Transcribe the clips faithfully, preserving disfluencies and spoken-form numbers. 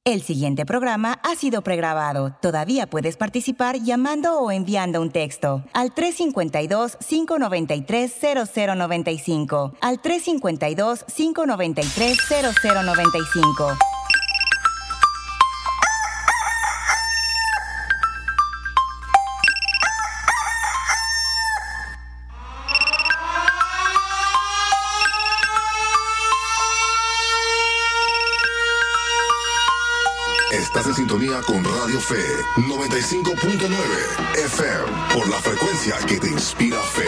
El siguiente programa ha sido pregrabado. Todavía puedes participar llamando o enviando un texto al tres cinco dos, cinco nueve tres, cero cero nueve cinco, al tres cinco dos, cinco nueve tres, cero cero nueve cinco. Estás en sintonía con Radio Fe noventa y cinco punto nueve F M por la frecuencia que te inspira fe.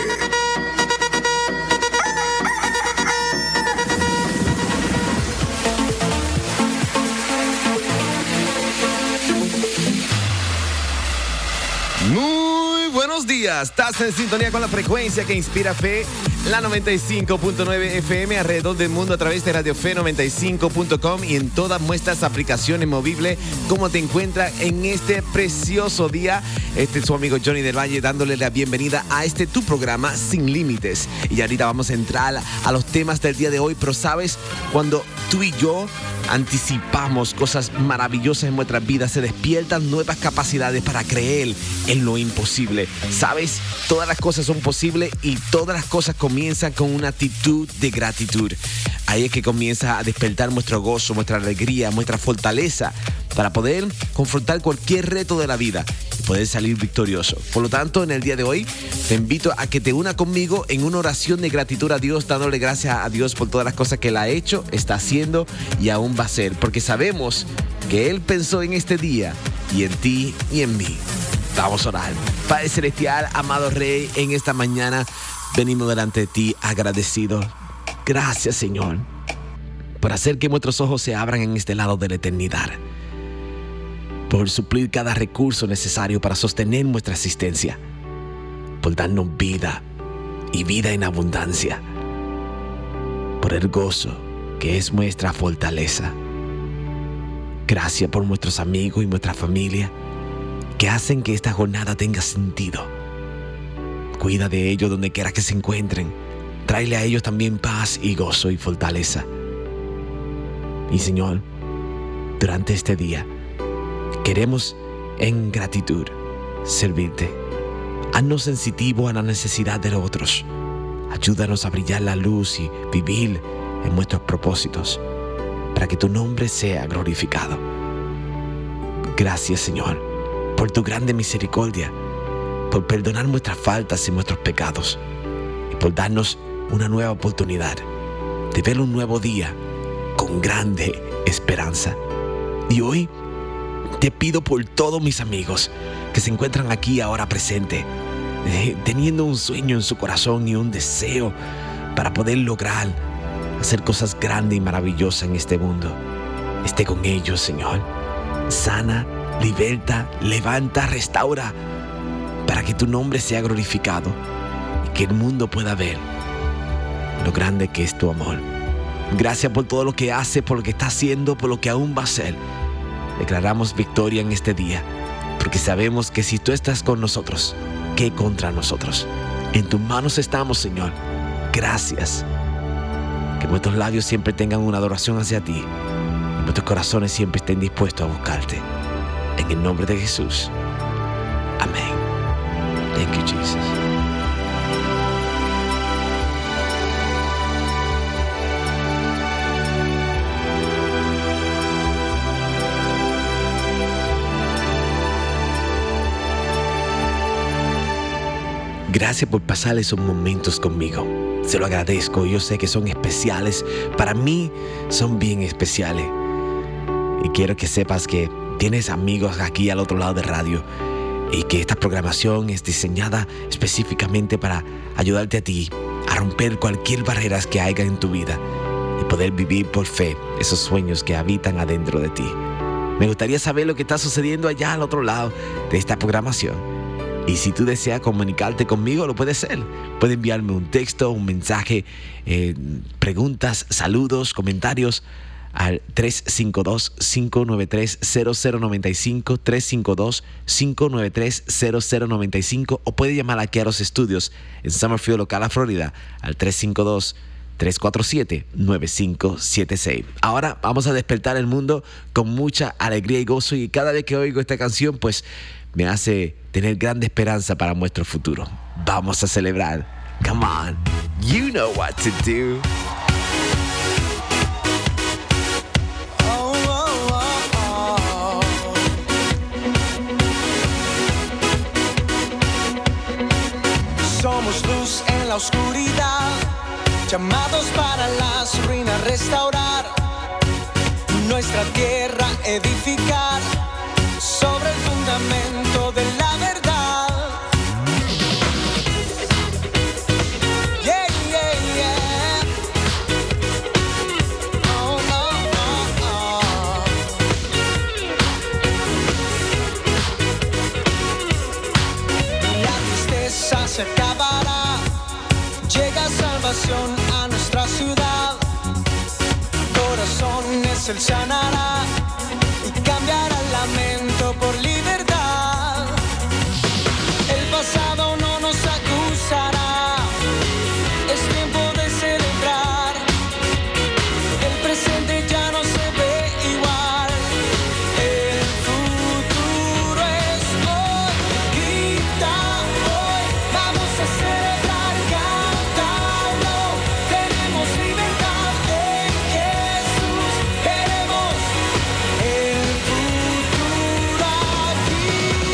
Muy buenos días, estás en sintonía con la frecuencia que inspira fe, la noventa y cinco punto nueve F M alrededor del mundo a través de Radio Fe noventa y cinco punto com y en todas nuestras aplicaciones móviles. ¿Cómo te encuentras en este precioso día? Este es su amigo Johnny del Valle dándole la bienvenida a este tu programa Sin Límites. Y ahorita vamos a entrar a los temas del día de hoy, pero sabes, cuando tú y yo anticipamos cosas maravillosas en nuestras vidas, se despiertan nuevas capacidades para creer en lo imposible. ¿Sabes? Todas las cosas son posibles y todas las cosas comienzan con una actitud de gratitud. Ahí es que comienza a despertar nuestro gozo, nuestra alegría, nuestra fortaleza para poder confrontar cualquier reto de la vida y poder salir victorioso. Por lo tanto, en el día de hoy te invito a que te una conmigo en una oración de gratitud a Dios, dándole gracias a Dios por todas las cosas que Él ha hecho, está haciendo y aún va a hacer, porque sabemos que Él pensó en este día y en ti y en mí. Vamos a orar. Padre Celestial, amado Rey, en esta mañana venimos delante de ti agradecidos. Gracias, Señor, por hacer que nuestros ojos se abran en este lado de la eternidad, por suplir cada recurso necesario para sostener nuestra existencia, por darnos vida y vida en abundancia, por el gozo que es nuestra fortaleza. Gracias por nuestros amigos y nuestra familia que hacen que esta jornada tenga sentido. Cuida de ellos donde quiera que se encuentren. Tráele a ellos también paz y gozo y fortaleza. Y Señor, durante este día queremos en gratitud servirte. Haznos sensitivos a la necesidad de los otros. Ayúdanos a brillar la luz y vivir en nuestros propósitos para que tu nombre sea glorificado. Gracias, Señor, por tu grande misericordia, por perdonar nuestras faltas y nuestros pecados y por darnos una nueva oportunidad de ver un nuevo día con grande esperanza. Y hoy te pido por todos mis amigos que se encuentran aquí ahora presentes, eh, teniendo un sueño en su corazón y un deseo para poder lograr hacer cosas grandes y maravillosas en este mundo. Esté con ellos, Señor. Sana, liberta, levanta, restaura, para que tu nombre sea glorificado y que el mundo pueda ver lo grande que es tu amor. Gracias por todo lo que hace, por lo que está haciendo, por lo que aún va a hacer. Declaramos victoria en este día, porque sabemos que si tú estás con nosotros, ¿qué contra nosotros? En tus manos estamos, Señor. Gracias. Que nuestros labios siempre tengan una adoración hacia ti y nuestros corazones siempre estén dispuestos a buscarte. En el nombre de Jesús. Amén. Thank you, Jesus. Gracias por pasar esos momentos conmigo. Se lo agradezco. Yo sé que son especiales. Para mí son bien especiales. Y quiero que sepas que tienes amigos aquí al otro lado de radio y que esta programación es diseñada específicamente para ayudarte a ti a romper cualquier barrera que haya en tu vida y poder vivir por fe esos sueños que habitan adentro de ti. Me gustaría saber lo que está sucediendo allá al otro lado de esta programación. Y si tú deseas comunicarte conmigo, lo puedes hacer. Puedes enviarme un texto, un mensaje, eh, preguntas, saludos, comentarios al tres cinco dos, cinco nueve tres, cero cero nueve cinco, tres cinco dos, cinco nueve tres, cero cero nueve cinco, o puede llamar aquí a los estudios en Summerfield, Ocala, Florida, al tres cinco dos, tres cuatro siete, nueve cinco siete seis. Ahora vamos a despertar el mundo con mucha alegría y gozo, y cada vez que oigo esta canción pues me hace tener grande esperanza para nuestro futuro. Vamos a celebrar. Come on, you know what to do. Somos luz en la oscuridad, llamados para las ruinas restaurar, nuestra tierra edificar sobre el fundamento de la verdad. Yeah, yeah, yeah. Oh, oh, oh, oh. La tristeza se acabará, llega salvación a nuestra ciudad, corazones Él sanará y cambiará el lamento por libertad. El pasado no nos acusará, es tiempo de celebrar, el presente ya no se ve igual, el futuro es hoy. Grita hoy, vamos a celebrar, cántalo, tenemos libertad en Jesús, veremos el futuro aquí.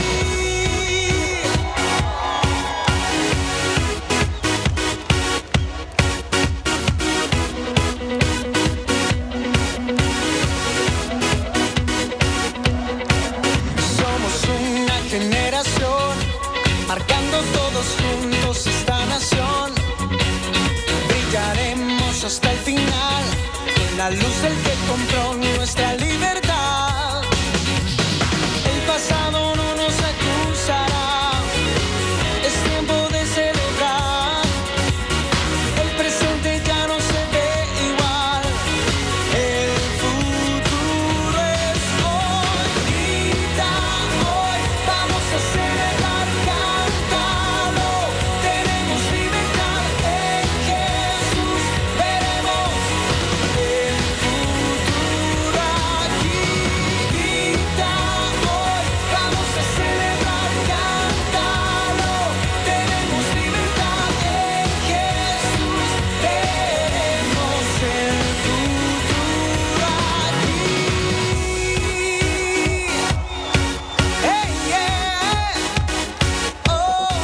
Somos una generación, marcando todos juntos esta nación. Brillaremos hasta el final, en la luz del que compró nuestra libertad. El pasado no nos acusará, es tiempo de celebrar, el presente ya no se ve igual, el futuro es hoy. Grita hoy, vamos a celebrar, cántalo, tenemos libertad en Jesús, veremos el futuro aquí. Grita hoy, vamos a celebrar, cántalo, tenemos libertad en Jesús, veremos el futuro aquí. Hey, yeah. Oh, oh,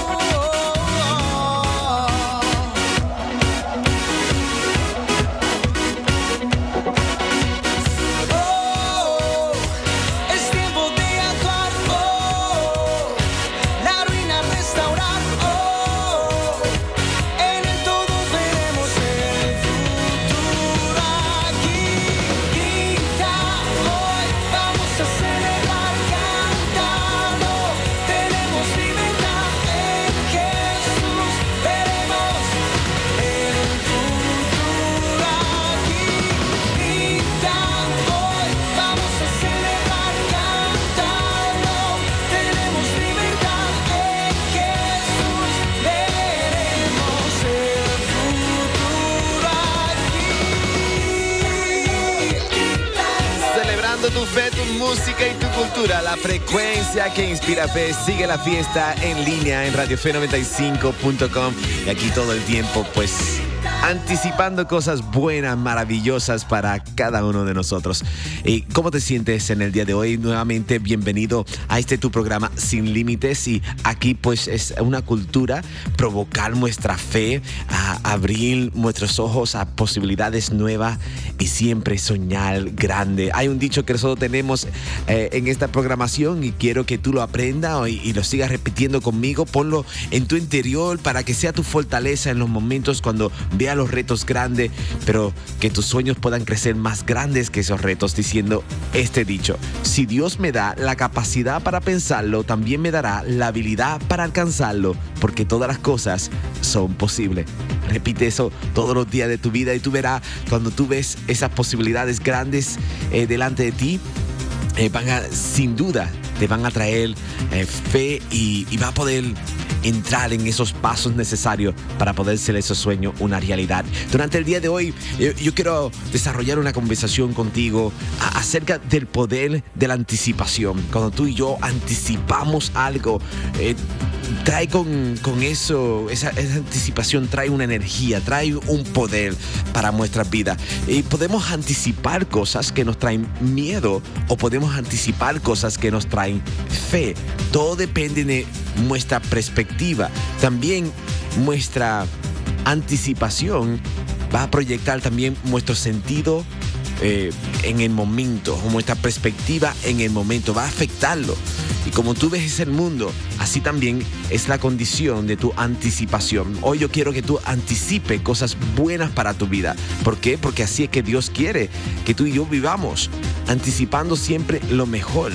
oh. Oh, es tiempo de actuar, oh, la ruina restaurar, oh, en él todos veremos el futuro aquí. Grita hoy, vamos a celebrar, cántalo, tenemos libertad en Jesús, veremos el futuro aquí. Grita hoy, vamos a celebrar, cántalo, tenemos libertad en Jesús, veremos el futuro aquí. Celebrando tu fe, tu música y tu cultura. La frecuencia que inspira fe. Sigue la fiesta en línea en radio fe noventa y cinco punto com. Y aquí todo el tiempo, pues, anticipando cosas buenas, maravillosas para cada uno de nosotros. ¿Y cómo te sientes en el día de hoy? Nuevamente, bienvenido a este tu programa Sin Límites. Y aquí, pues, es una cultura provocar nuestra fe, a abrir nuestros ojos a posibilidades nuevas y siempre soñar grande. Hay un dicho que nosotros tenemos eh, en esta programación y quiero que tú lo aprendas y, y lo sigas repitiendo conmigo. Ponlo en tu interior para que sea tu fortaleza en los momentos cuando veas los retos grandes, pero que tus sueños puedan crecer más grandes que esos retos, diciendo este dicho: si Dios me da la capacidad para pensarlo, también me dará la habilidad para alcanzarlo, porque todas las cosas son posibles. Repite eso todos los días de tu vida y tú verás, cuando tú ves esas posibilidades grandes eh, delante de ti, eh, van a, sin duda, te van a traer eh, fe y, y va a poder entrar en esos pasos necesarios para poder hacer ese sueño una realidad. Durante el día de hoy, yo, yo quiero desarrollar una conversación contigo a, acerca del poder de la anticipación. Cuando tú y yo anticipamos algo, eh, trae con, con eso, esa, esa anticipación trae una energía, trae un poder para nuestras vidas. Y podemos anticipar cosas que nos traen miedo o podemos anticipar cosas que nos traen fe. Todo depende de nuestra perspectiva. También nuestra anticipación va a proyectar también nuestro sentido eh, en el momento, o nuestra perspectiva en el momento, va a afectarlo. Y como tú ves el mundo, así también es la condición de tu anticipación. Hoy yo quiero que tú anticipes cosas buenas para tu vida. ¿Por qué? Porque así es que Dios quiere que tú y yo vivamos, anticipando siempre lo mejor.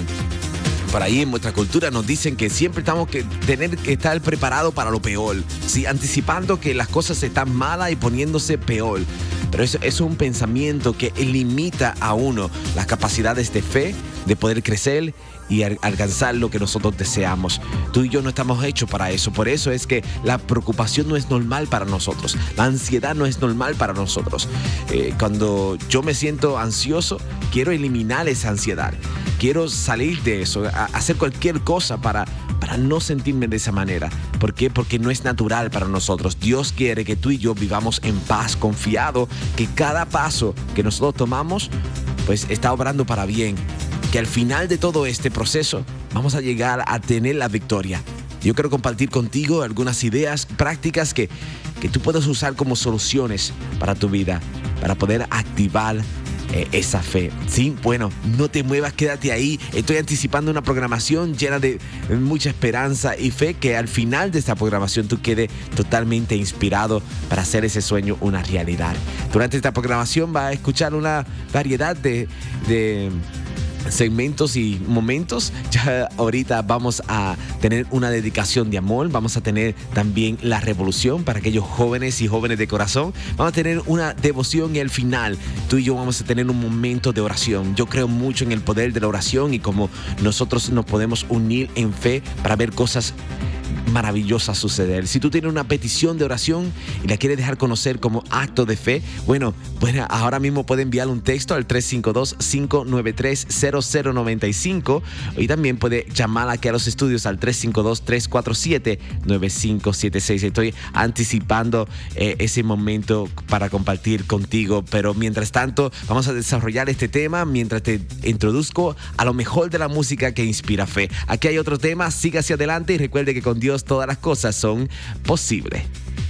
Por ahí en nuestra cultura nos dicen que siempre tenemos que tener que estar preparados para lo peor, ¿sí? Anticipando que las cosas están malas y poniéndose peor. Pero eso, eso es un pensamiento que limita a uno las capacidades de fe, de poder crecer y al- alcanzar lo que nosotros deseamos. Tú y yo no estamos hechos para eso. Por eso es que la preocupación no es normal para nosotros. La ansiedad no es normal para nosotros. Eh, cuando yo me siento ansioso, quiero eliminar esa ansiedad. Quiero salir de eso, a- hacer cualquier cosa para, para no sentirme de esa manera. ¿Por qué? Porque no es natural para nosotros. Dios quiere que tú y yo vivamos en paz, confiado, que cada paso que nosotros tomamos, pues está obrando para bien. Que al final de todo este proceso vamos a llegar a tener la victoria. Yo quiero compartir contigo algunas ideas prácticas que, que tú puedes usar como soluciones para tu vida, para poder activar eh, esa fe. Sí, bueno, no te muevas, quédate ahí. Estoy anticipando una programación llena de mucha esperanza y fe, que al final de esta programación tú quedes totalmente inspirado para hacer ese sueño una realidad. Durante esta programación vas a escuchar una variedad de... de segmentos y momentos. Ya ahorita vamos a tener una dedicación de amor, vamos a tener también la revolución para aquellos jóvenes y jóvenes de corazón, vamos a tener una devoción y al final tú y yo vamos a tener un momento de oración. Yo creo mucho en el poder de la oración y cómo nosotros nos podemos unir en fe para ver cosas maravillosa suceder. Si tú tienes una petición de oración y la quieres dejar conocer como acto de fe, bueno, pues ahora mismo puede enviar un texto al tres cinco dos, cinco nueve tres, cero cero nueve cinco y también puede llamar aquí a los estudios al tres cinco dos, tres cuatro siete, nueve cinco siete seis. Estoy anticipando eh, ese momento para compartir contigo, pero mientras tanto vamos a desarrollar este tema mientras te introduzco a lo mejor de la música que inspira fe. Aquí hay otro tema, siga hacia adelante y recuerde que con Dios todas las cosas son posibles.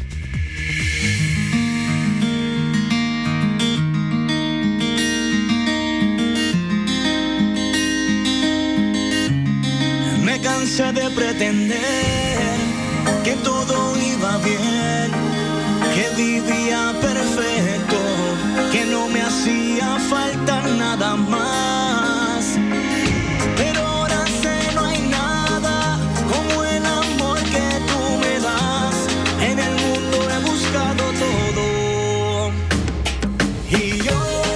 Me cansé de pretender que todo iba bien, que vivía perfecto, que no me hacía falta nada más. Pero ahora sé no hay nada como el amor que tú me das. En el mundo he buscado todo y yo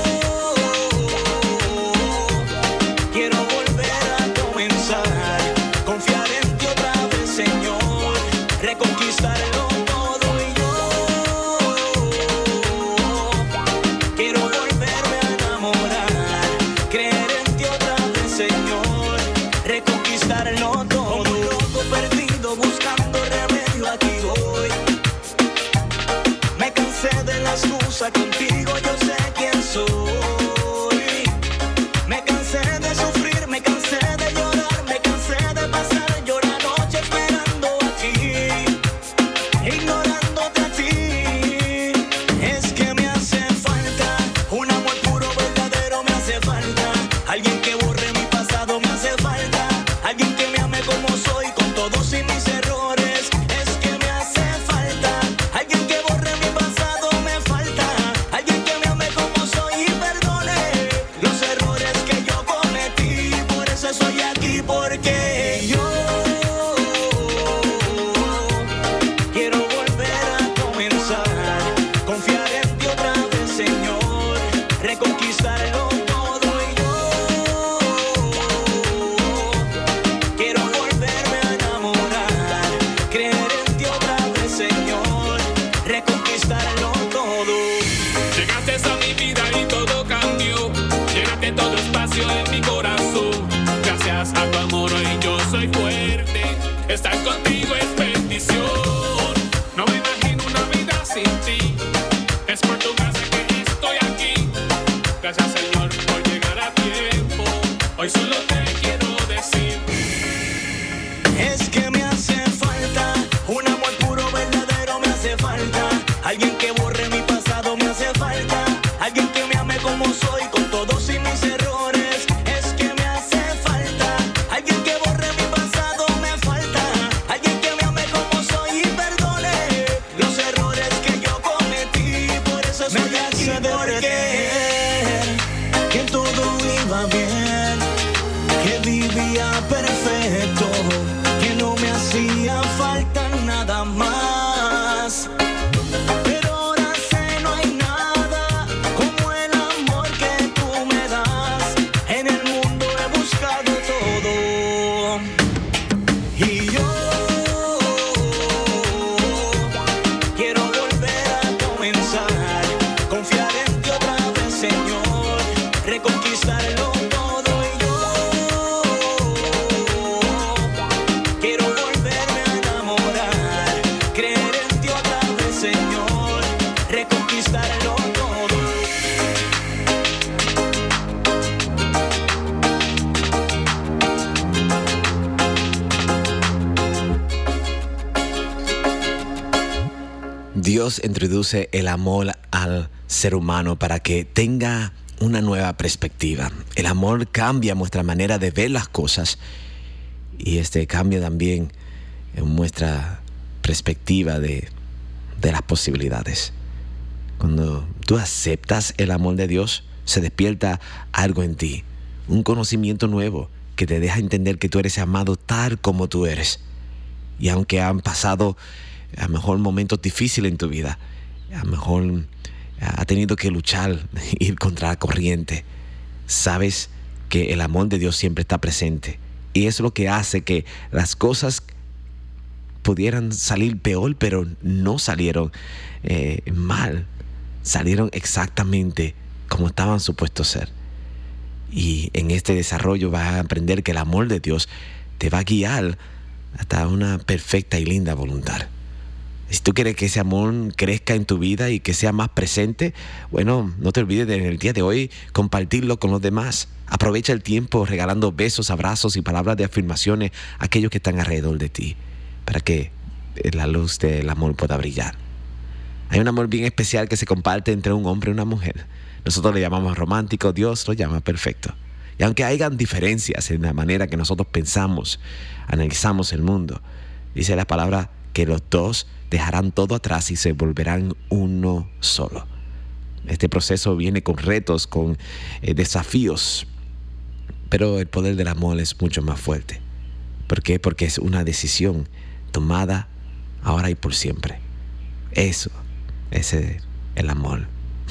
quiero volver a comenzar, confiar en ti otra vez, Señor, reconquistarlo todo y yo quiero volverme a enamorar, creer en ti otra vez, Señor, reconquistarlo todo. Como un loco perdido buscando remedio aquí voy. Me cansé de la excusa, contigo yo sé quién soy. Me cansé de sufrir, me cansé de llorar, me cansé de pasar yo la noche esperando a ti, ignorándote a ti. Es que me hace falta un amor puro, verdadero me hace falta. Alguien que borre mi pasado me hace falta. Alguien que me ame como soy, con todos y mis errores. Es que me hace falta alguien que borre mi pasado, me falta alguien que me ame como soy y perdone los errores que yo cometí. Por eso estoy aquí, porque yo quiero volver a comenzar, confiar en ti otra vez, Señor, reconquistarlo todo y yo Estar contigo es bendición. No me imagino una vida sin ti. Es por tu casa que estoy aquí. Gracias, Señor, por llegar a tiempo. Hoy solo te quiero decir. Es que me hace falta un amor puro, verdadero, me hace falta. Alguien que borre mi pasado, me hace falta. Alguien que me ame como soy, con todos y mis errores. Es que me hace falta. Alguien que borre mi pasado, me falta. Alguien que me ame como soy y perdone los errores que yo cometí. Por eso soy me aquí, porque que todo iba bien, que vivía perfecto, que no me hacía falta nada más. Pero ahora sé no hay nada como el amor que tú me das. En el mundo he buscado todo y yo quiero volver a comenzar. Confiar en ti otra vez, Señor, reconquistarlo todo y yo quiero volverme a enamorar. Creer en ti otra vez, Señor, reconquistarlo todo. Dios introduce el amor al ser humano para que tenga una nueva perspectiva. El amor cambia nuestra manera de ver las cosas y este cambia también en nuestra perspectiva de, de las posibilidades. Cuando tú aceptas el amor de Dios, se despierta algo en ti, un conocimiento nuevo que te deja entender que tú eres amado tal como tú eres. Y aunque han pasado a lo mejor momentos difíciles en tu vida, a lo mejor ha tenido que luchar, ir contra la corriente, sabes que el amor de Dios siempre está presente. Y es lo que hace que las cosas pudieran salir peor, pero no salieron eh, mal. Salieron exactamente como estaban supuestos ser. Y en este desarrollo vas a aprender que el amor de Dios te va a guiar hasta una perfecta y linda voluntad. Si tú quieres que ese amor crezca en tu vida y que sea más presente, bueno, no te olvides de en el día de hoy compartirlo con los demás. Aprovecha el tiempo regalando besos, abrazos y palabras de afirmaciones a aquellos que están alrededor de ti, para que la luz del amor pueda brillar. Hay un amor bien especial que se comparte entre un hombre y una mujer. Nosotros le llamamos romántico, Dios lo llama perfecto. Y aunque hayan diferencias en la manera que nosotros pensamos, analizamos el mundo, dice la palabra que los dos dejarán todo atrás y se volverán uno solo. Este proceso viene con retos, con eh, desafíos, pero el poder del amor es mucho más fuerte. ¿Por qué? Porque es una decisión tomada ahora y por siempre. Eso es el amor.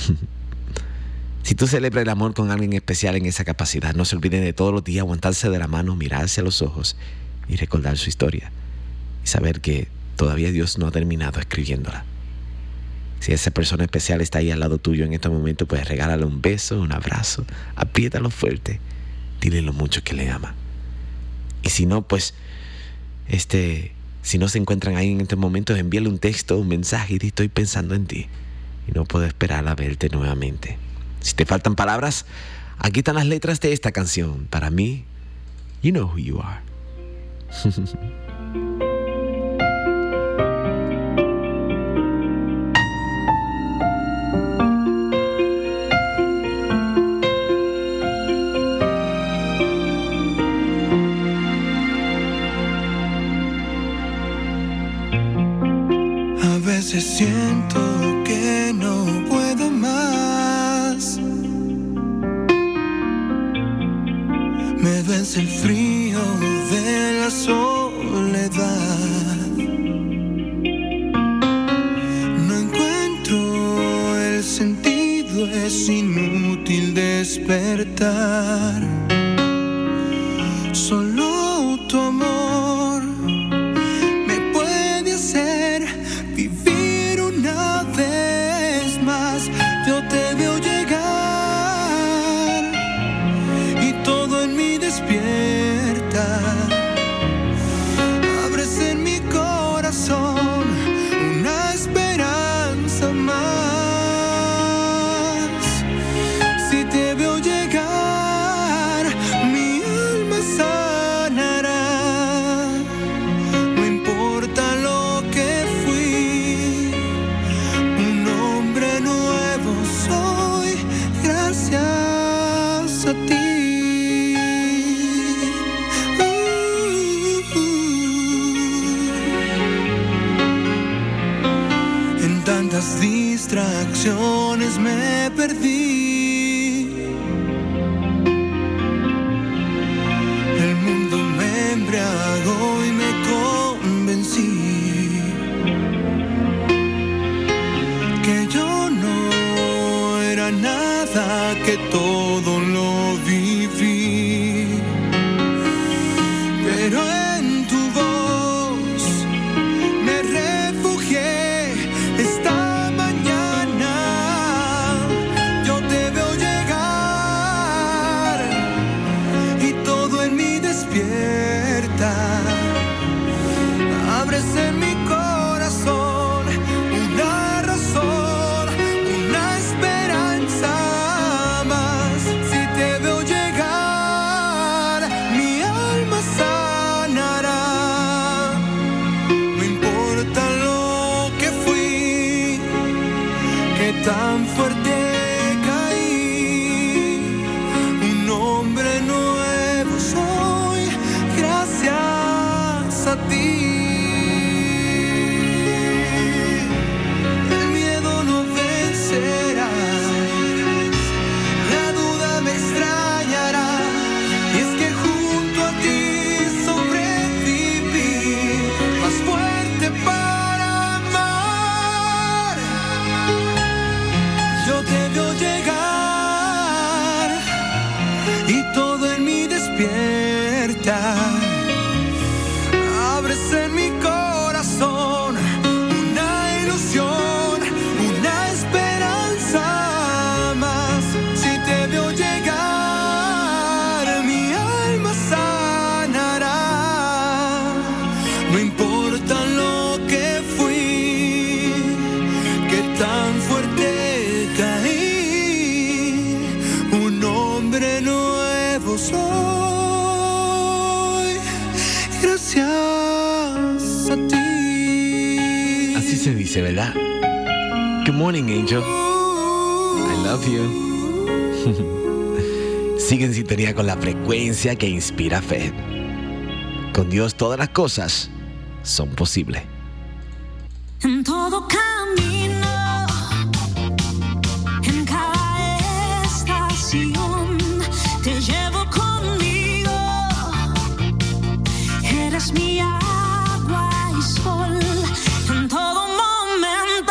Si tú celebras el amor con alguien especial en esa capacidad, no se olviden de todos los días aguantarse de la mano, mirarse a los ojos y recordar su historia. Y saber que todavía Dios no ha terminado escribiéndola. Si esa persona especial está ahí al lado tuyo en este momento, pues regálale un beso, un abrazo, apriétalo fuerte, dile lo mucho que le ama. Y si no, pues, este, si no se encuentran ahí en este momento, envíale un texto, un mensaje y di estoy pensando en ti y no puedo esperar a verte nuevamente. Si te faltan palabras, aquí están las letras de esta canción. Para mí, you know who you are. A veces siento que no puedo más. Me vence el frío de la soledad. No encuentro el sentido, es inútil despertar. Solo tu amor me puede hacer vivir una vez más. Yo te veo llegar y todo en mí despierta. Abres ilusiones me perdí. El mundo me embriagó y me convencí que yo no era nada, que todo lo viví. Pero en tu voz me refugié esta mañana. Yo te veo llegar y todo en mí despierta. Abres en mi corazón una razón, una esperanza más. Si te veo llegar, mi alma sanará. No importa lo que fui, que tan fuerte caí. Un hombre nuevo soy, gracias a ti. El miedo no vencerá, la duda me extrañará. Y es que junto a ti sobreviví, más fuerte para amar. Yo te veo llegar y todo en mí despierta. Abres en mi corazón una ilusión, una esperanza más. Si te veo llegar, mi alma sanará. No importa lo que fui, que tan fuerte caí. Un hombre nuevo soy, gracias a ti. Así se dice, ¿verdad? Good morning, Angel. I love you. Sigue en sintonía con la frecuencia que inspira fe. Con Dios todas las cosas son posibles. En todo camino, en cada estación, te llevo conmigo. Eres mi agua y sol. En todo momento,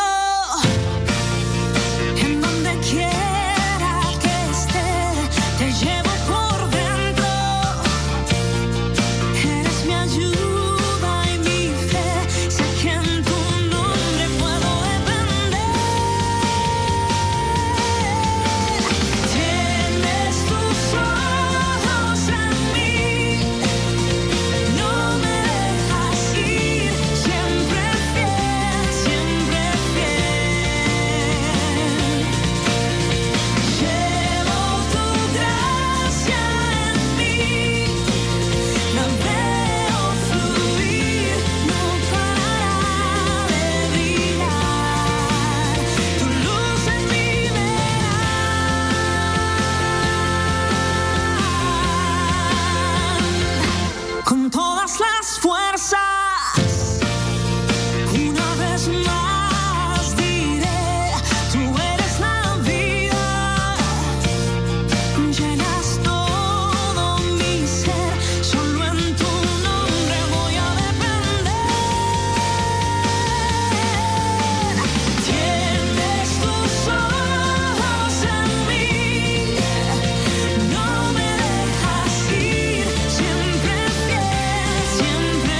en donde quiera que esté, te llevo por dentro. Eres mi ayuda y mi fe. Sé que en tu nombre puedo depender. Tienes tus ojos en mí, no me dejas ir. Siempre fiel, siempre fiel. Llevo tu gracia en mí, la veo fluir, no parará de brillar. Tu luz en mí verás. Con todas las fuerzas, una vez más diré, tú eres la vida, llenas todo mi ser, solo en tu nombre voy a depender. Tienes tus ojos en mí, no me dejas ir, siempre fiel, siempre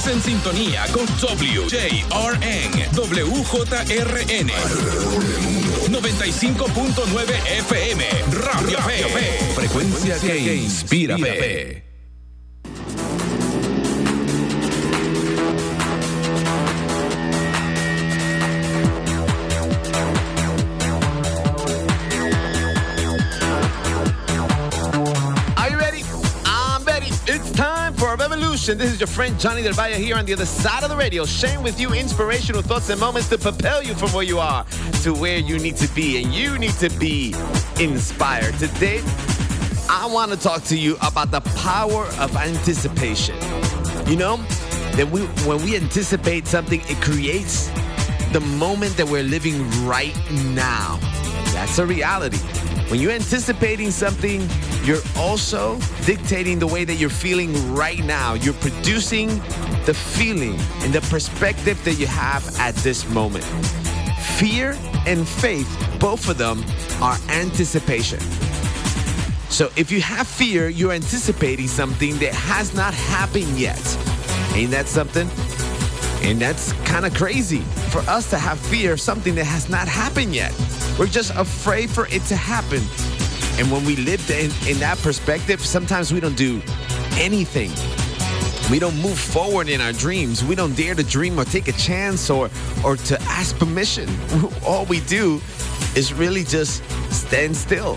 en sintonía con W J R N, W J R N, noventa y cinco punto nueve F M, Radio Fe, frecuencia que inspira fe. This is your friend Johnny Del Valle here on the other side of the radio, sharing with you inspirational thoughts and moments to propel you from where you are to where you need to be, and you need to be inspired. Today, I want to talk to you about the power of anticipation. You know, that we when we anticipate something, it creates the moment that we're living right now. That's a reality. When you're anticipating something, you're also dictating the way that you're feeling right now. You're producing the feeling and the perspective that you have at this moment. Fear and faith, both of them are anticipation. So if you have fear, you're anticipating something that has not happened yet. Ain't that something? And that's kind of crazy for us to have fear of something that has not happened yet. We're just afraid for it to happen. And when we live in, in that perspective, sometimes we don't do anything. We don't move forward in our dreams. We don't dare to dream or take a chance or, or to ask permission. All we do is really just stand still.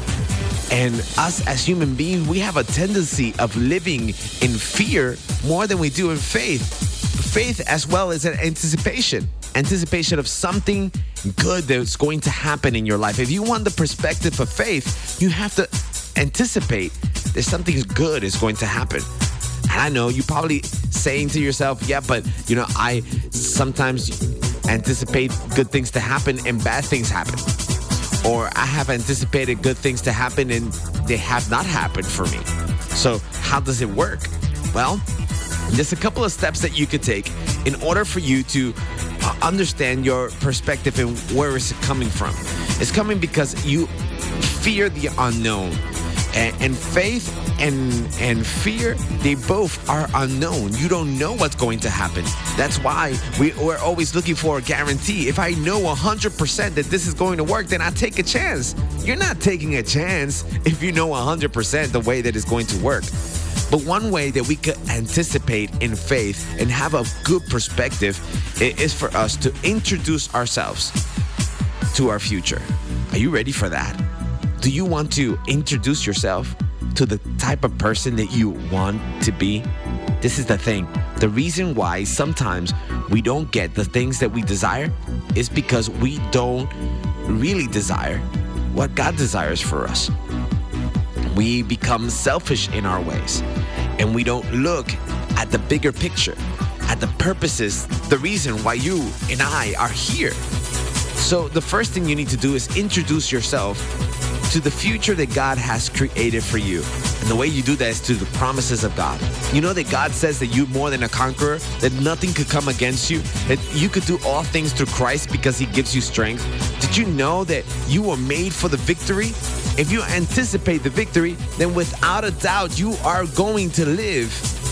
And us as human beings, we have a tendency of living in fear more than we do in faith. Faith as well as an anticipation. Anticipation of something good that's going to happen in your life. If you want the perspective of faith, you have to anticipate that something good is going to happen. And I know you're probably saying to yourself, yeah, but, you know, I sometimes anticipate good things to happen and bad things happen. Or I have anticipated good things to happen and they have not happened for me. So how does it work? Well, there's a couple of steps that you could take in order for you to uh, understand your perspective and where it's coming from. It's coming because you fear the unknown. And, and faith and, and fear, they both are unknown. You don't know what's going to happen. That's why we, we're always looking for a guarantee. If I know one hundred percent that this is going to work, then I take a chance. You're not taking a chance if you know one hundred percent the way that it's going to work. But one way that we could anticipate in faith and have a good perspective is for us to introduce ourselves to our future. Are you ready for that? Do you want to introduce yourself to the type of person that you want to be? This is the thing. The reason why sometimes we don't get the things that we desire is because we don't really desire what God desires for us. We become selfish in our ways, and we don't look at the bigger picture, at the purposes, the reason why you and I are here. So the first thing you need to do is introduce yourself to the future that God has created for you. And the way you do that is through the promises of God. You know that God says that you're more than a conqueror, that nothing could come against you, that you could do all things through Christ because he gives you strength. Did you know that you were made for the victory? If you anticipate the victory, then without a doubt, you are going to live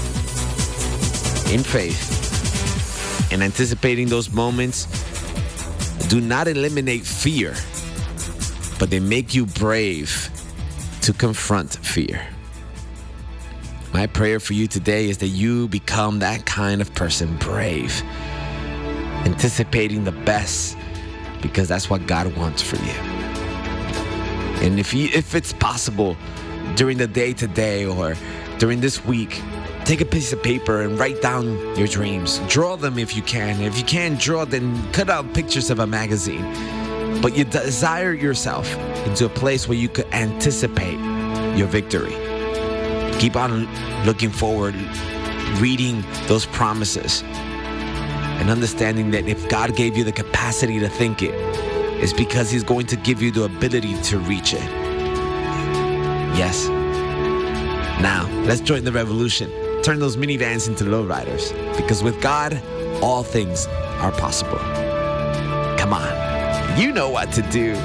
in faith. And anticipating those moments do not eliminate fear, but they make you brave to confront fear. My prayer for you today is that you become that kind of person, brave, anticipating the best, because that's what God wants for you. And if you, if it's possible, during the day today or during this week, take a piece of paper and write down your dreams. Draw them if you can. If you can't draw, then cut out pictures of a magazine. But you desire yourself into a place where you could anticipate your victory. Keep on looking forward, reading those promises, and understanding that if God gave you the capacity to think it, it's because he's going to give you the ability to reach it. Yes. Now, let's join the revolution. Turn those minivans into lowriders, because with God, all things are possible. Come on. You know what to do.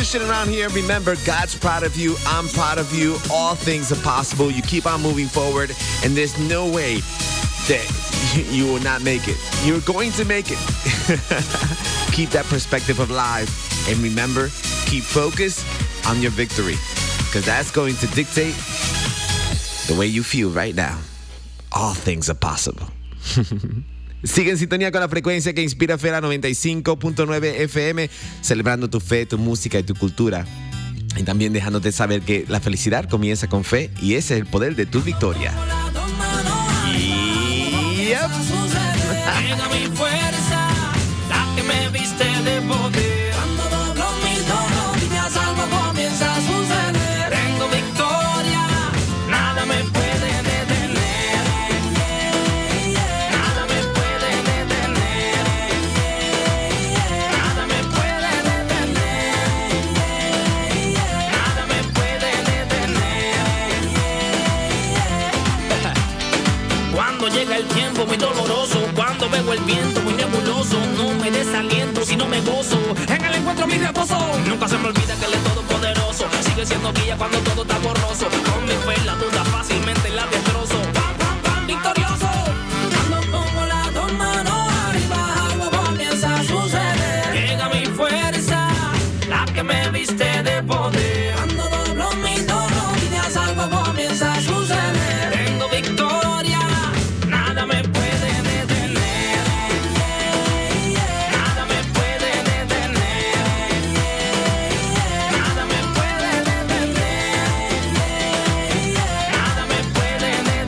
solution around here. Remember, God's proud of you. I'm proud of you. All things are possible. You keep on moving forward, and there's no way that you will not make it. You're going to make it. Keep that perspective of life. And remember, keep focused on your victory, because that's going to dictate the way you feel right now. All things are possible. Sigue en sintonía con la frecuencia que inspira Fe, la noventa y cinco punto nueve F M, celebrando tu fe, tu música y tu cultura. Y también dejándote saber que la felicidad comienza con fe, y ese es el poder de tu victoria. Yep. Llega mi fuerza, la que me viste de poder. Cuando doblo mis dos rodillas, algo comienza a suceder. Tengo victoria, nada me puede detener. Nada me puede detener. Nada me puede detener. Nada me puede detener. Cuando llega el tiempo muy doloroso, cuando veo el viento muy nebuloso, no me desaliento si no me gozo, en el encuentro mi reposo. Nunca se me olvida que Él es todopoderoso, sigue siendo guía cuando todo está borroso. Con mi fe la duda fácilmente la destrozo. Pam, pam, pam, victorioso. Cuando pongo las dos manos arriba, algo comienza a suceder. Llega mi fuerza, la que me viste de poder. Cuando doblo mis dos rodillas, algo comienza a suceder. Tengo victoria, nada me puede detener. Nada me puede detener. Nada me puede detener. Nada me puede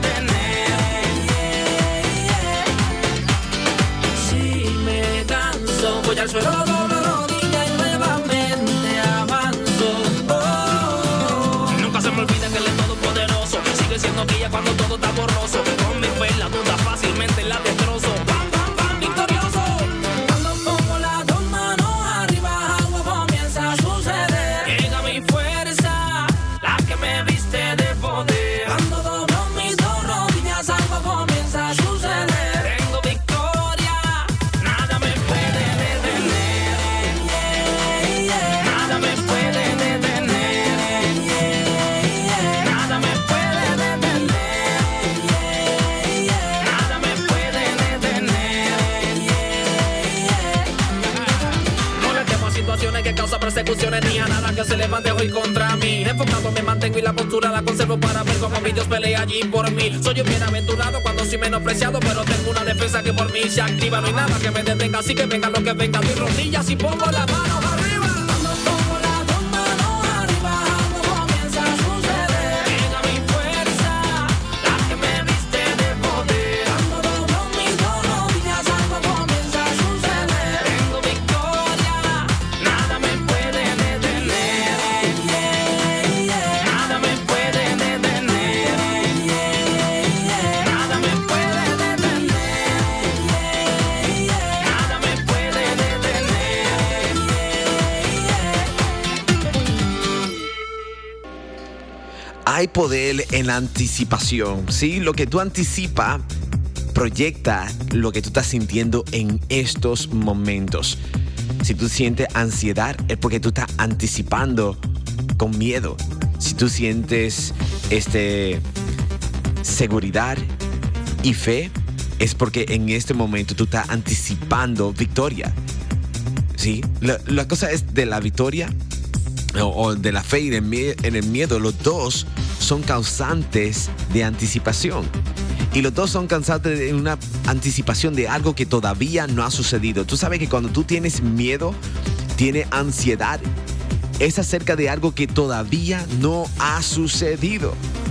detener. Si me canso, voy al suelo, doblo rodilla y nuevamente avanzo. Oh. Nunca se me olvida que Él es todopoderoso, sigue siendo guía cuando todo está borroso. Con mi fe la duda fácilmente la destrozo. Pam, pam, pam, victorioso. Cuando pongo las dos manos arriba, algo comienza a suceder. Llega mi fuerza, la que me viste de poder. Cuando doblo mis dos rodillas, algo comienza a suceder. Tengo victoria, nada me puede detener. Nada me puede detener. Nada me puede detener. Nada me puede detener. No le temo a situaciones que causan persecuciones, ni a nada que se levante hoy contra mí. Enfocado me mantengo y la postura la conservo para ver cómo mi Dios pelea allí por mí. Soy un bienaventurado cuando soy menospreciado, pero tengo una defensa que por mí se activa. No hay nada que me detenga, así que venga lo que venga. Mis rodillas y pongo las manos arriba. Cuando pongo las dos manos arriba, algo comienza a suceder. Llega mi fuerza, la que me viste de poder. Cuando doblo mis dos rodillas, algo comienza a suceder. Tengo victoria, nada me puede detener. Nada me puede detener. Nada me puede detener. Nada me puede detener. Hay poder en la anticipación, ¿sí? Lo que tú anticipas proyecta lo que tú estás sintiendo en estos momentos. Si tú sientes ansiedad, es porque tú estás anticipando con miedo. Si tú sientes este, seguridad y fe, es porque en este momento tú estás anticipando victoria. ¿Sí? La, la cosa es de la victoria o, o de la fe y del mie- en el miedo. Los dos son causantes de anticipación. Y los dos son causantes de una anticipación de algo que todavía no ha sucedido. Tú sabes que cuando tú tienes miedo, tienes ansiedad, es acerca de algo que todavía no ha sucedido.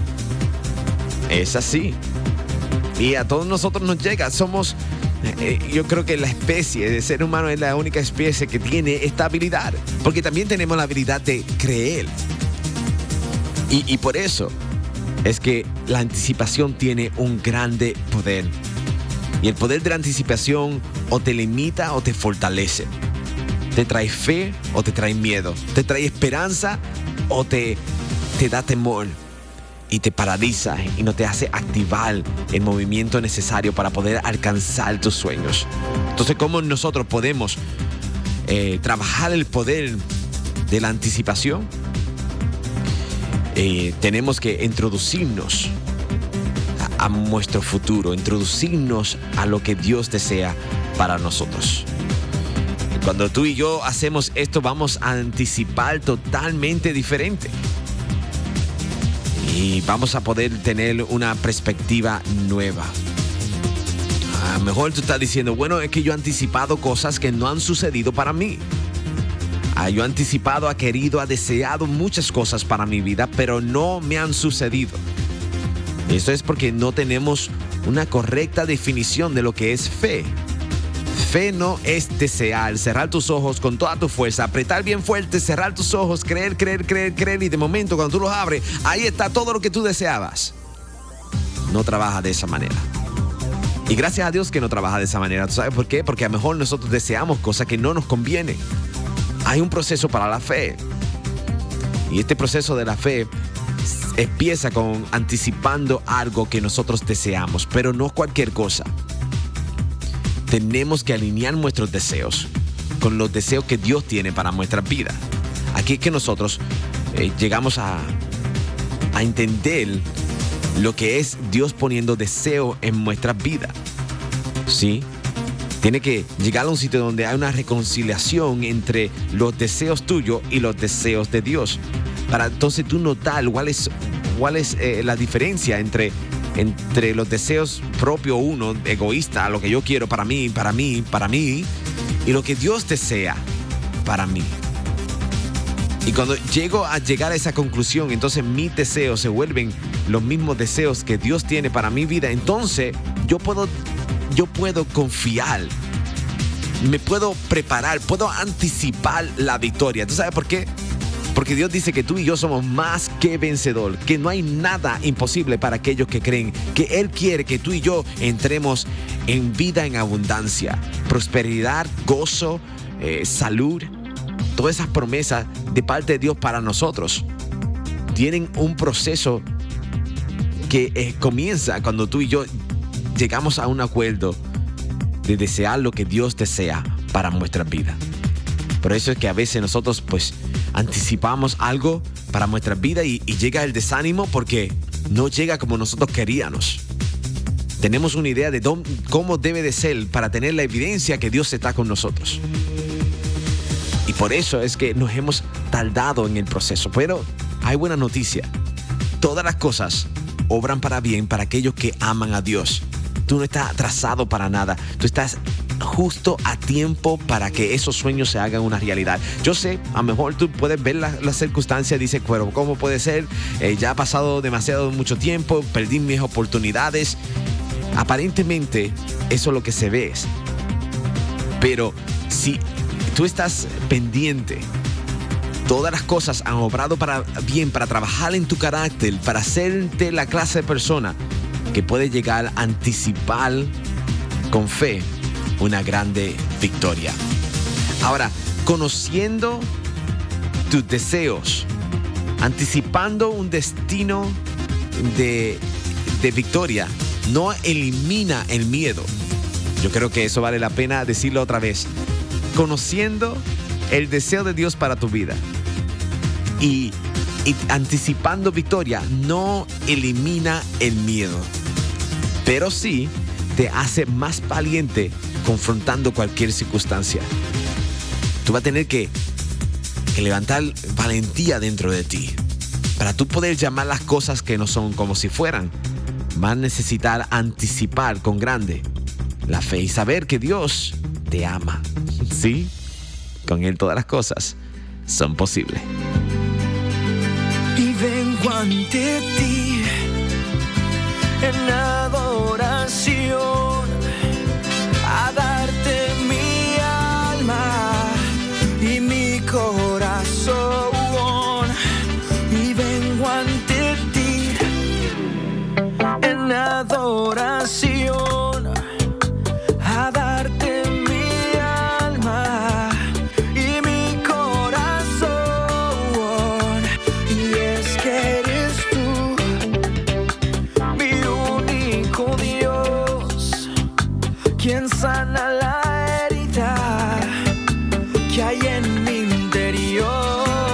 Es así. Y a todos nosotros nos llega. Somos, eh, yo creo que la especie de ser humano es la única especie que tiene esta habilidad. Porque también tenemos la habilidad de creer. Y, y por eso es que la anticipación tiene un grande poder. Y el poder de la anticipación o te limita o te fortalece. Te trae fe o te trae miedo. Te trae esperanza o te, te da temor. Y te paraliza y no te hace activar el movimiento necesario para poder alcanzar tus sueños. Entonces, ¿cómo nosotros podemos eh, trabajar el poder de la anticipación, eh, tenemos que introducirnos a, a nuestro futuro, introducirnos a lo que Dios desea para nosotros. Cuando tú y yo hacemos esto, vamos a anticipar totalmente diferente. Y vamos a poder tener una perspectiva nueva. A lo mejor tú estás diciendo, bueno, es que yo he anticipado cosas que no han sucedido para mí. Ah, yo he anticipado, he querido, he deseado muchas cosas para mi vida, pero no me han sucedido. Esto es porque no tenemos una correcta definición de lo que es fe. Fe no es desear, cerrar tus ojos con toda tu fuerza, apretar bien fuerte, cerrar tus ojos, creer, creer, creer, creer, y de momento cuando tú los abres, ahí está todo lo que tú deseabas. No trabaja de esa manera. Y gracias a Dios que no trabaja de esa manera. ¿Tú sabes por qué? Porque a lo mejor nosotros deseamos cosas que no nos convienen. Hay un proceso para la fe. Y este proceso de la fe empieza con anticipando algo que nosotros deseamos, pero no cualquier cosa. Tenemos que alinear nuestros deseos con los deseos que Dios tiene para nuestra vida. Aquí es que nosotros eh, llegamos a, a entender lo que es Dios poniendo deseo en nuestra vida. ¿Sí? Tiene que llegar a un sitio donde hay una reconciliación entre los deseos tuyos y los deseos de Dios. Para entonces tú notar cuál es, cuál es eh, la diferencia entre entre los deseos propios, uno, egoísta, lo que yo quiero para mí, para mí, para mí, y lo que Dios desea para mí. Y cuando llego a llegar a esa conclusión, entonces mis deseos se vuelven los mismos deseos que Dios tiene para mi vida. Entonces yo puedo, yo puedo confiar, me puedo preparar, puedo anticipar la victoria. ¿Tú sabes por qué? Porque Dios dice que tú y yo somos más que vencedor, que no hay nada imposible para aquellos que creen, que Él quiere que tú y yo entremos en vida en abundancia, prosperidad, gozo, eh, salud. Todas esas promesas de parte de Dios para nosotros tienen un proceso que eh, comienza cuando tú y yo llegamos a un acuerdo de desear lo que Dios desea para nuestra vida. Por eso es que a veces nosotros pues anticipamos algo para nuestra vida y, y llega el desánimo porque no llega como nosotros queríamos. Tenemos una idea de dónde, cómo debe de ser para tener la evidencia que Dios está con nosotros. Y por eso es que nos hemos tardado en el proceso. Pero hay buena noticia. Todas las cosas obran para bien para aquellos que aman a Dios. Tú no estás atrasado para nada. Tú estás justo a tiempo para que esos sueños se hagan una realidad. Yo sé, a lo mejor tú puedes ver las la circunstancias y dices, pero ¿cómo puede ser? Eh, ya ha pasado demasiado mucho tiempo, perdí mis oportunidades. Aparentemente, eso es lo que se ve. Pero si tú estás pendiente, todas las cosas han obrado para bien, para trabajar en tu carácter, para hacerte la clase de persona que puede llegar a anticipar con fe una grande victoria. Ahora, conociendo tus deseos, anticipando un destino de, de victoria, no elimina el miedo. Yo creo que eso vale la pena decirlo otra vez. Conociendo el deseo de Dios para tu vida y, y anticipando victoria, no elimina el miedo, pero sí te hace más valiente confrontando cualquier circunstancia. Tú vas a tener que, que levantar valentía dentro de ti. Para tú poder llamar las cosas que no son como si fueran, vas a necesitar anticipar con grande la fe y saber que Dios te ama. ¿Sí? Con Él todas las cosas son posibles. Y vengo ante ti en adoración a darte mi alma y mi corazón. Y vengo ante ti en adoración a darte mi alma y mi corazón. Y es que eres tú, mi único Dios, quien sana la herida que hay en mi interior.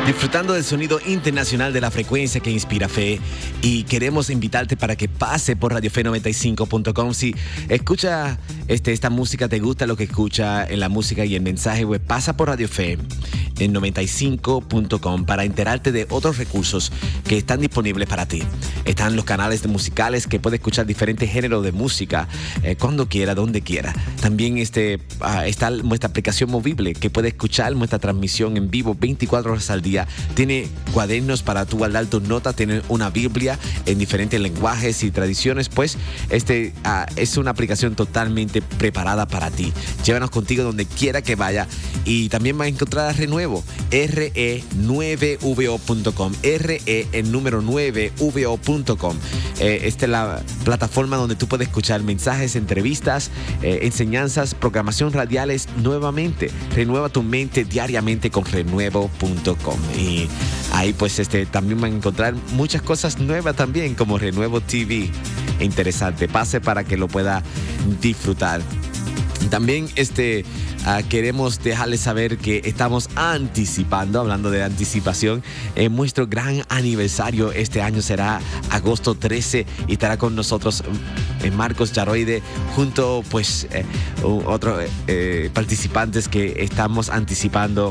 Disfrutando del sonido internacional de la frecuencia que inspira fe, y queremos invitarte para que pase por radio fe noventa y cinco punto com. Si escucha este, esta música, te gusta lo que escucha en la música y el mensaje, pues pasa por Radio Fe en noventa y cinco punto com para enterarte de otros recursos que están disponibles para ti. Están los canales de musicales que puedes escuchar diferentes géneros de música eh, cuando quiera, donde quiera. También este, uh, está nuestra aplicación movible que puedes escuchar nuestra transmisión en vivo veinticuatro horas al día. Tiene cuadernos para tú guardar tus notas, tiene una Biblia en diferentes lenguajes y tradiciones. Pues este uh, es una aplicación totalmente preparada para ti. Llévanos contigo donde quiera que vaya, y también vas a encontrar a Renuevo, R E nueve V O punto com, R E el número nueve V O punto com. Eh, esta es la plataforma donde tú puedes escuchar mensajes, entrevistas, eh, enseñanzas, programación radiales nuevamente. Renueva tu mente diariamente con renuevo punto com. Y ahí pues este también van a encontrar muchas cosas nuevas también, como Renuevo T V. Interesante, pase para que lo pueda disfrutar. También este uh, queremos dejarles saber que estamos anticipando, hablando de anticipación, eh, nuestro gran aniversario este año será agosto trece, y estará con nosotros eh, Marcos Yaroide junto pues eh, otros eh, participantes que estamos anticipando.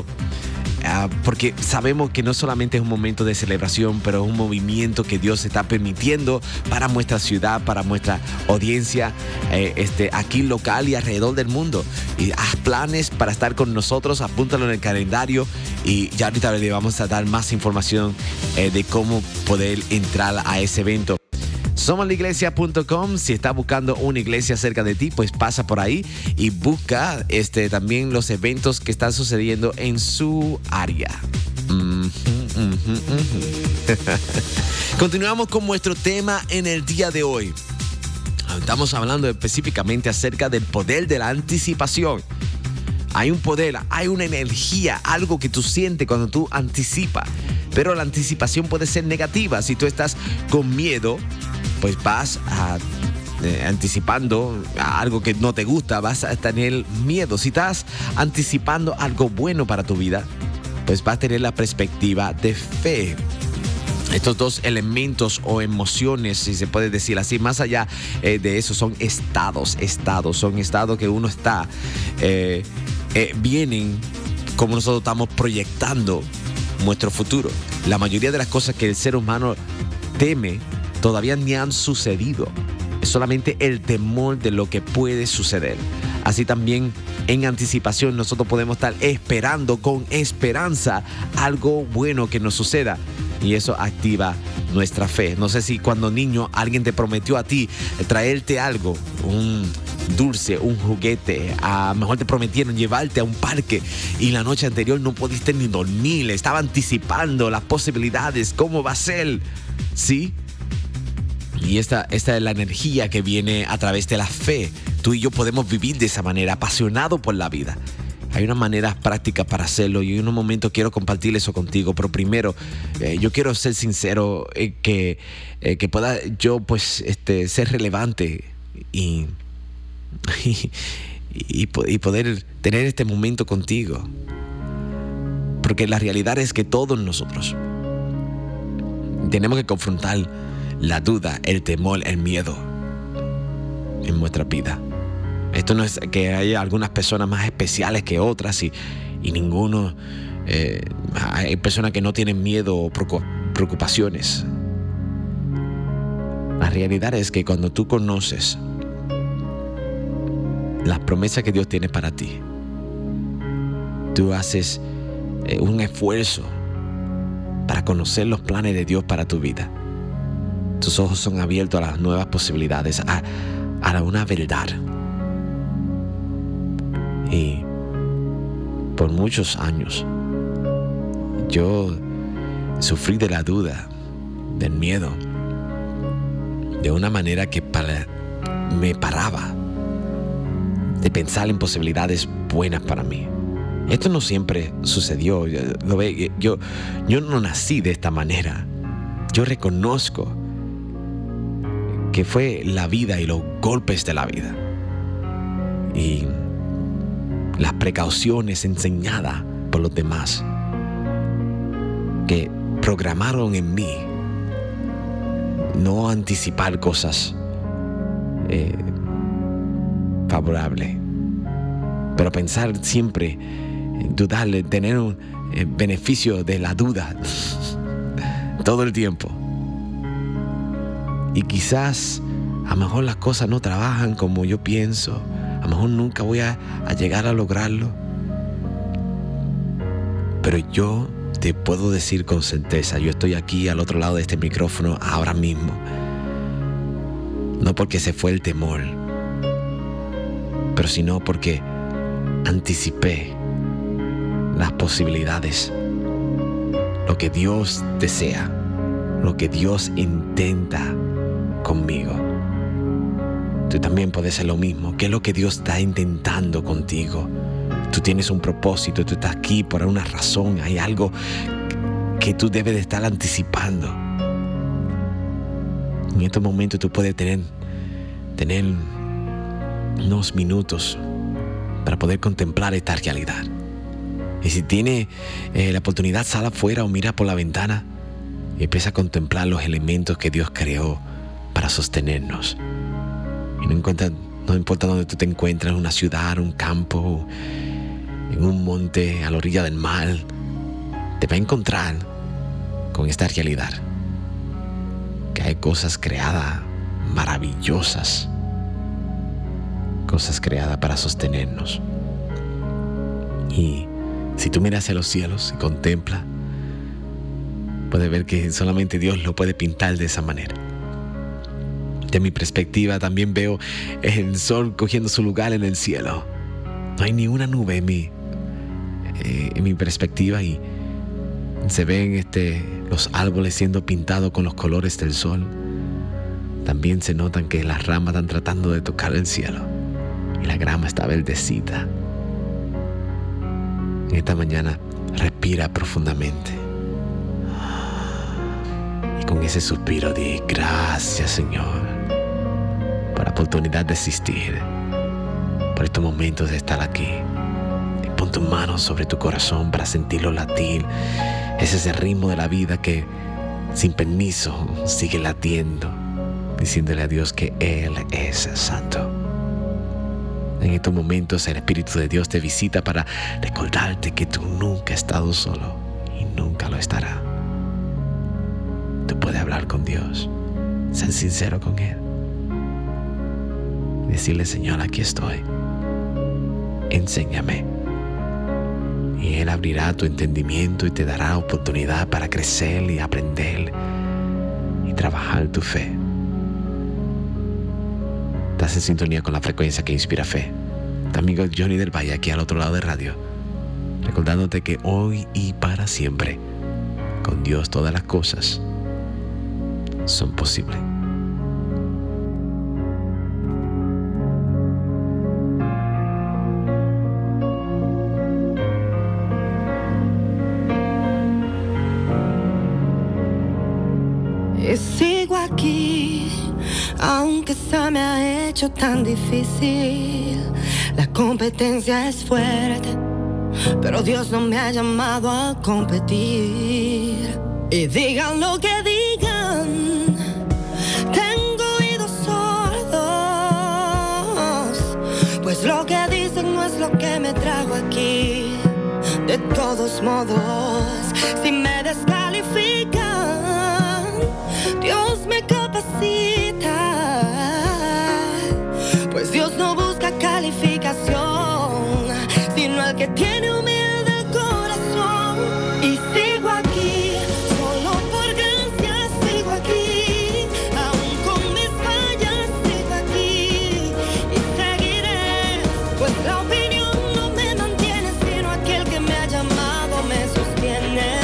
Uh, porque sabemos que no solamente es un momento de celebración, pero es un movimiento que Dios está permitiendo para nuestra ciudad, para nuestra audiencia eh, este, aquí local y alrededor del mundo. Y haz planes para estar con nosotros, apúntalo en el calendario, y ya ahorita le vamos a dar más información eh, de cómo poder entrar a ese evento. somos la iglesia punto com. Si estás buscando una iglesia cerca de ti, pues pasa por ahí y busca este, también los eventos que están sucediendo en su área. Mm-hmm, mm-hmm, mm-hmm. Continuamos con nuestro tema en el día de hoy. Estamos hablando específicamente acerca del poder de la anticipación. Hay un poder, hay una energía, algo que tú sientes cuando tú anticipas. Pero la anticipación puede ser negativa. Si tú estás con miedo, pues vas a, eh, anticipando a algo que no te gusta, vas a tener miedo. Si estás anticipando algo bueno para tu vida, pues vas a tener la perspectiva de fe. Estos dos elementos o emociones, si se puede decir así, más allá eh, de eso, son estados, estados, son estados que uno está, eh, eh, vienen como nosotros estamos proyectando nuestro futuro. La mayoría de las cosas que el ser humano teme todavía ni han sucedido. Es solamente el temor de lo que puede suceder. Así también en anticipación nosotros podemos estar esperando con esperanza algo bueno que nos suceda, y eso activa nuestra fe. No sé si cuando niño alguien te prometió a ti traerte algo, un dulce, un juguete, a lo mejor te prometieron llevarte a un parque y la noche anterior no pudiste ni dormir, le estaba anticipando las posibilidades, cómo va a ser, ¿sí? Y esta, esta es la energía que viene a través de la fe. Tú y yo podemos vivir de esa manera, apasionado por la vida. Hay unas maneras prácticas para hacerlo, y en un momento quiero compartir eso contigo. Pero primero, eh, yo quiero ser sincero, eh, que, eh, que pueda yo pues este, ser relevante y, y, y, y poder tener este momento contigo. Porque la realidad es que todos nosotros tenemos que confrontar la duda, el temor, el miedo en nuestra vida. Esto no es que haya algunas personas más especiales que otras, y, y ninguno, eh, hay personas que no tienen miedo o preocupaciones. La realidad es que cuando tú conoces las promesas que Dios tiene para ti, tú haces eh, un esfuerzo para conocer los planes de Dios para tu vida. Tus ojos son abiertos a las nuevas posibilidades, a, a una verdad. Y por muchos años yo sufrí de la duda, del miedo, de una manera que para, me paraba de pensar en posibilidades buenas para mí. Esto no siempre sucedió. Lo ve, yo, yo no nací de esta manera. Yo reconozco que fue la vida y los golpes de la vida y las precauciones enseñadas por los demás que programaron en mí no anticipar cosas eh, favorables, pero pensar siempre, dudarle, tener un eh, beneficio de la duda todo el tiempo. Y quizás a lo mejor las cosas no trabajan como yo pienso, a lo mejor nunca voy a, a llegar a lograrlo, pero yo te puedo decir con certeza, yo estoy aquí al otro lado de este micrófono ahora mismo, no porque se fue el temor, pero sino porque anticipé las posibilidades, lo que Dios desea, lo que Dios intenta conmigo. Tú también puedes hacer lo mismo. ¿Qué es lo que Dios está intentando contigo? Tú tienes un propósito, tú estás aquí por una razón, hay algo que tú debes de estar anticipando. En estos momentos tú puedes tener, tener unos minutos para poder contemplar esta realidad. Y si tienes eh, la oportunidad, sal afuera o mira por la ventana y empieza a contemplar los elementos que Dios creó para sostenernos. Y no importa, no importa dónde tú te encuentres, en una ciudad, un campo, en un monte, a la orilla del mar, te va a encontrar con esta realidad, que hay cosas creadas maravillosas, cosas creadas para sostenernos. Y si tú miras hacia los cielos y contemplas, puedes ver que solamente Dios lo puede pintar de esa manera. De mi perspectiva también veo el sol cogiendo su lugar en el cielo. No hay ni una nube en mi, eh, en mi perspectiva, y se ven este, los árboles siendo pintados con los colores del sol. También se notan que las ramas están tratando de tocar el cielo y la grama está verdecita. En esta mañana respira profundamente y con ese suspiro di: gracias, Señor, por la oportunidad de existir, por estos momentos de estar aquí. Y pon tus manos sobre tu corazón para sentirlo latir. Ese es el ritmo de la vida que sin permiso sigue latiendo, diciéndole a Dios que Él es santo. En estos momentos el Espíritu de Dios te visita para recordarte que tú nunca has estado solo y nunca lo estarás. Tú puedes hablar con Dios, ser sincero con Él, decirle: Señor, aquí estoy, enséñame. Y Él abrirá tu entendimiento y te dará oportunidad para crecer y aprender y trabajar tu fe. Estás en sintonía con la frecuencia que inspira fe. Tu amigo Johnny del Valle, aquí al otro lado de radio, recordándote que hoy y para siempre, con Dios todas las cosas son posibles. Y sigo aquí, aunque se me ha hecho tan difícil. La competencia es fuerte, pero Dios no me ha llamado a competir. Y digan lo que digan, tengo oídos sordos, pues lo que dicen no es lo que me trajo aquí. De todos modos, si me descalifican, Dios me capacita, pues Dios no busca calificación, sino el que tiene humilde corazón. Y sigo aquí, solo por gracia sigo aquí, aún con mis fallas sigo aquí, y seguiré, pues la opinión no me mantiene, sino aquel que me ha llamado me sostiene.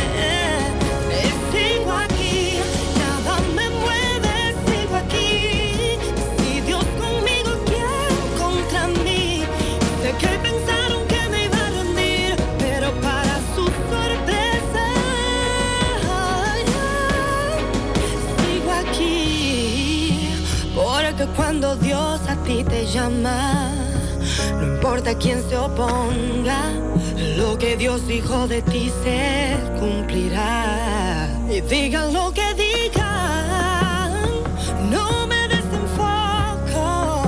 Cuando Dios a ti te llama, no importa quién se oponga, lo que Dios dijo de ti se cumplirá. Y digan lo que digan, no me desenfoco,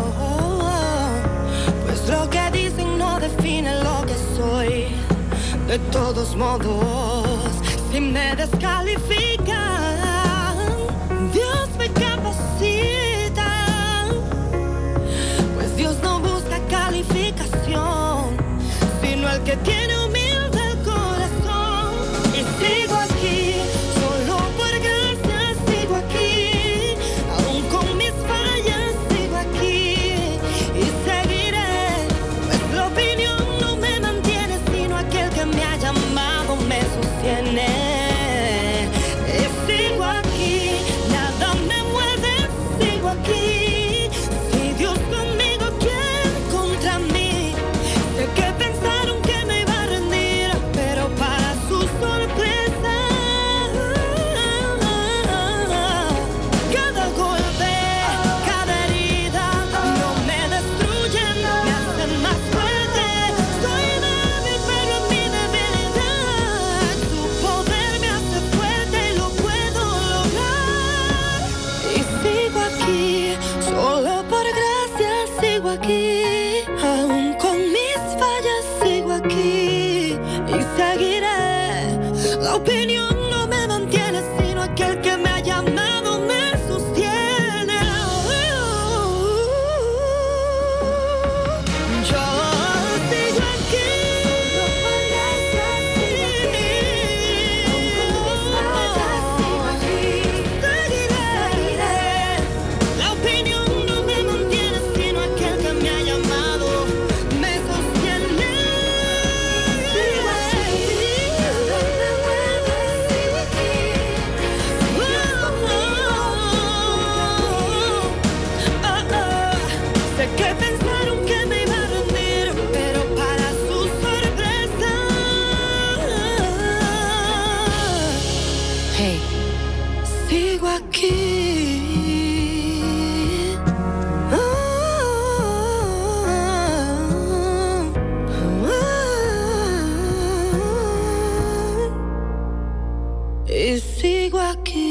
pues lo que dicen no define lo que soy. De todos modos, si me descalifican, Dios me capacita, pues Dios no busca calificación, sino el que tiene humilde el corazón. Y sigo aquí, solo por gracia sigo aquí, aún con mis fallas sigo aquí y seguiré, pues la opinión no me mantiene, sino aquel que me ha llamado me sostiene. Y sigo aquí, nada me mueve, sigo aquí. Si Dios conmigo, ¿quién contra mí? Sé que pensaron que me iba a rendir, pero para su sorpresa, cada golpe, cada herida no me destruyen, me hacen más fuerte. Soy débil, pero en mi debilidad su poder me hace fuerte y lo puedo lograr. Y sigo aquí, solo por gracia sigo aquí, aún con mis fallas sigo aquí y seguiré. La opinión no me mantiene, sino aquel que me ha llamado me sostiene. Yo sigo aquí, solo por gracia sigo aquí, aún con mis fallas sigo aquí, seguiré. La opinión no me mantiene, sino aquel que me ha llamado me sostiene. Sigo aquí, no me mueves, sigo aquí. Oh, oh, oh. Sé que pensaron que me iba a rendir, pero para su sorpresa, hey, sigo aquí. Ah, ah, ah. Y sigo aquí.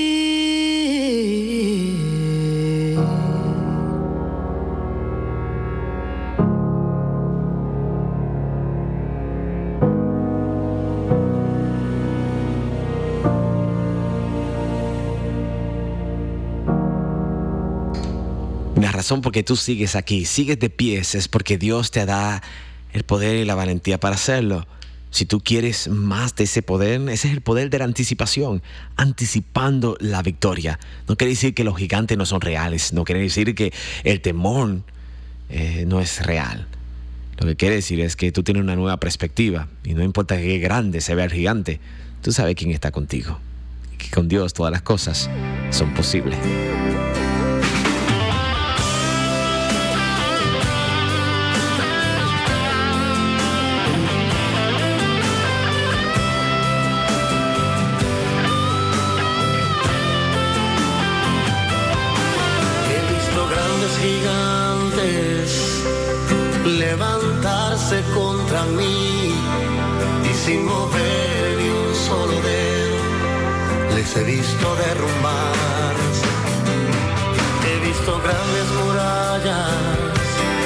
La razón por qué tú sigues aquí, sigues de pies, es porque Dios te da el poder y la valentía para hacerlo. Si tú quieres más de ese poder, ese es el poder de la anticipación, anticipando la victoria. No quiere decir que los gigantes no son reales, no quiere decir que el temor eh, no es real. Lo que quiere decir es que tú tienes una nueva perspectiva y no importa qué grande se vea el gigante, tú sabes quién está contigo y que con Dios todas las cosas son posibles. He visto grandes gigantes levantarse contra mí y sin mover ni un solo dedo les he visto derrumbarse. He visto grandes murallas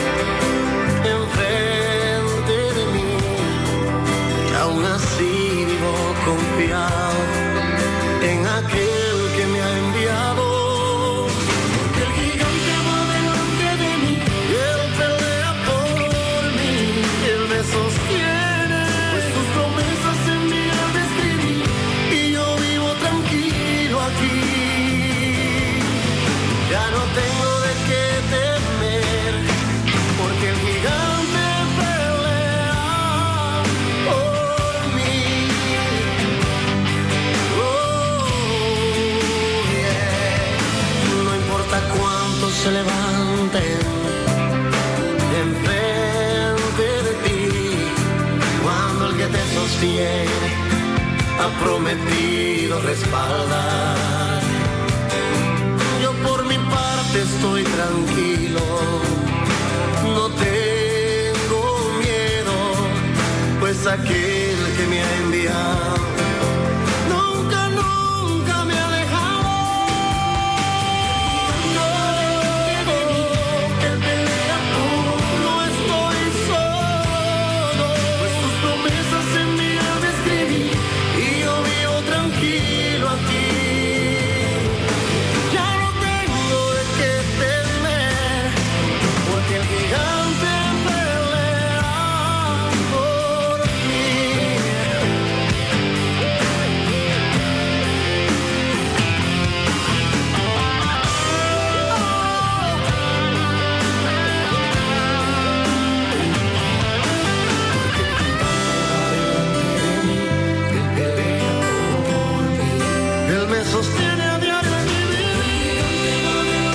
enfrente de mí y aún así vivo confiado en aquel que me ha enviado. Porque el gigante va delante de mí y él pelea por mí y él me sostiene, pues sus promesas en mí él escribí y yo vivo tranquilo aquí. Ya no tengo de qué temer, porque el gigante pelea por mí. Oh, yeah. No importa cuántos se levanten enfrente de ti, cuando el que te sostiene ha prometido respaldar. Yo por mi parte estoy tranquilo, no tengo miedo, pues aquel que me ha enviado nunca, nunca tranquilo aquí. Ya no tengo de qué temer, porque el gigante pelea por mí. Él me sostiene a diario en mi vida.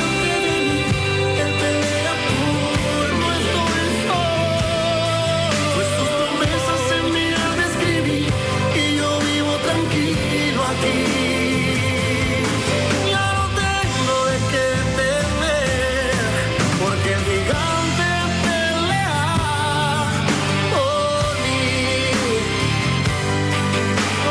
Él pelea por, no estoy solo. Pues sus promesas en mí él me escribí y yo vivo tranquilo aquí. Ya no tengo de qué temer, porque el gigante pelea por mí. Oh,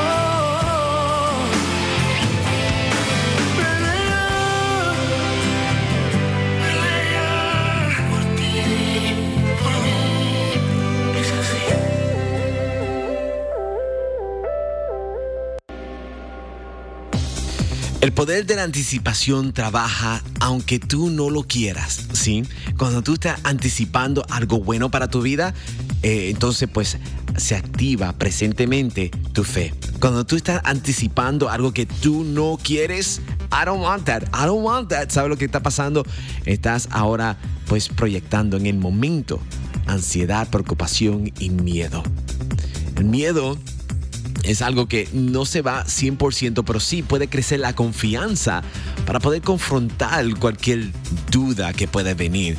El poder de la anticipación trabaja aunque tú no lo quieras, ¿sí? Cuando tú estás anticipando algo bueno para tu vida, eh, entonces pues se activa presentemente tu fe. Cuando tú estás anticipando algo que tú no quieres, I don't want that, I don't want that. ¿Sabes lo que está pasando? Estás ahora pues proyectando en el momento ansiedad, preocupación y miedo. El miedo es algo que no se va cien por ciento, pero sí puede crecer la confianza para poder confrontar cualquier duda que pueda venir.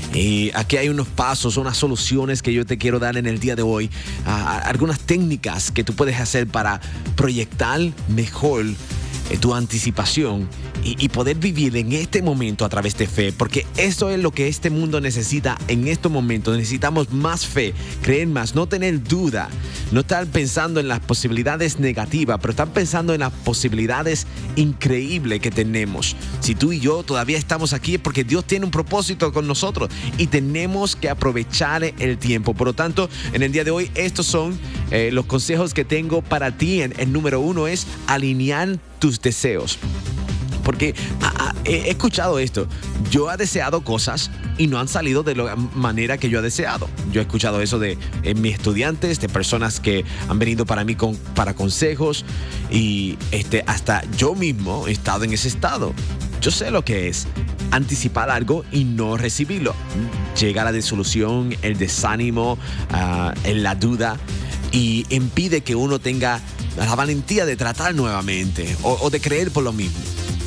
Y aquí hay unos pasos, unas soluciones que yo te quiero dar en el día de hoy. Uh, algunas técnicas que tú puedes hacer para proyectar mejor eh, tu anticipación y, y poder vivir en este momento a través de fe, porque eso es lo que este mundo necesita en estos momentos. Necesitamos más fe, creer más, no tener duda, no estar pensando en las posibilidades negativas, pero estar pensando en las posibilidades increíbles que tenemos. Si tú y yo todavía estamos aquí es porque Dios tiene un propósito con nosotros y tenemos que aprovechar el tiempo. Por lo tanto, en el día de hoy, estos son eh, los consejos que tengo para ti. El, el número uno es alinear tus deseos. Porque ah, ah, he escuchado esto. Yo he deseado cosas y no han salido de la manera que yo he deseado. Yo he escuchado eso de eh, mis estudiantes, de personas que han venido para mí con, para consejos. Y este, hasta yo mismo he estado en ese estado. Yo sé lo que es anticipar algo y no recibirlo. Llega la disolución, el desánimo, uh, la duda. Y impide que uno tenga la valentía de tratar nuevamente o, o de creer por lo mismo.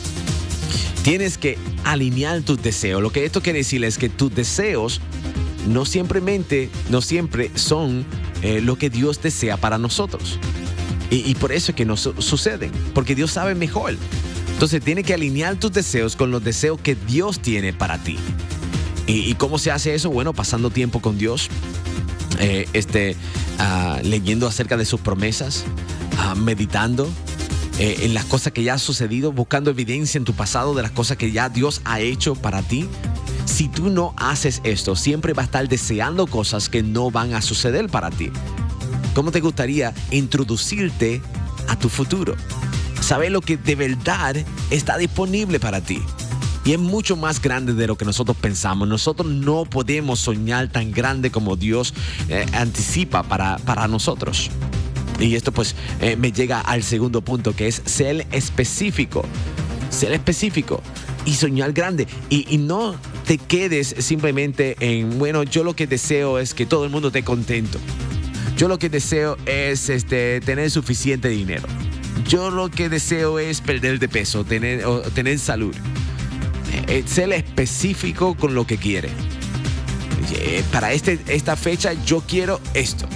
Tienes que alinear tus deseos. Lo que esto quiere decir es que tus deseos no simplemente, no siempre son eh, lo que Dios desea para nosotros. Y, y por eso es que no su- suceden, porque Dios sabe mejor. Entonces tienes que alinear tus deseos con los deseos que Dios tiene para ti. ¿Y, y cómo se hace eso? Bueno, pasando tiempo con Dios, eh, este, uh, leyendo acerca de sus promesas, uh, meditando Eh, en las cosas que ya han sucedido, buscando evidencia en tu pasado de las cosas que ya Dios ha hecho para ti. Si tú no haces esto, siempre vas a estar deseando cosas que no van a suceder para ti. ¿Cómo te gustaría introducirte a tu futuro? Saber lo que de verdad está disponible para ti. Y es mucho más grande de lo que nosotros pensamos. Nosotros no podemos soñar tan grande como Dios eh, anticipa para, para nosotros. Y esto pues eh, me llega al segundo punto, que es ser específico. Ser específico y soñar grande. Y, y no te quedes simplemente en, bueno, yo lo que deseo es que todo el mundo esté contento. Yo lo que deseo es este, tener suficiente dinero. Yo lo que deseo es perder de peso, tener, o tener salud. Eh, ser específico con lo que quiere. Eh, para este, esta fecha yo quiero esto.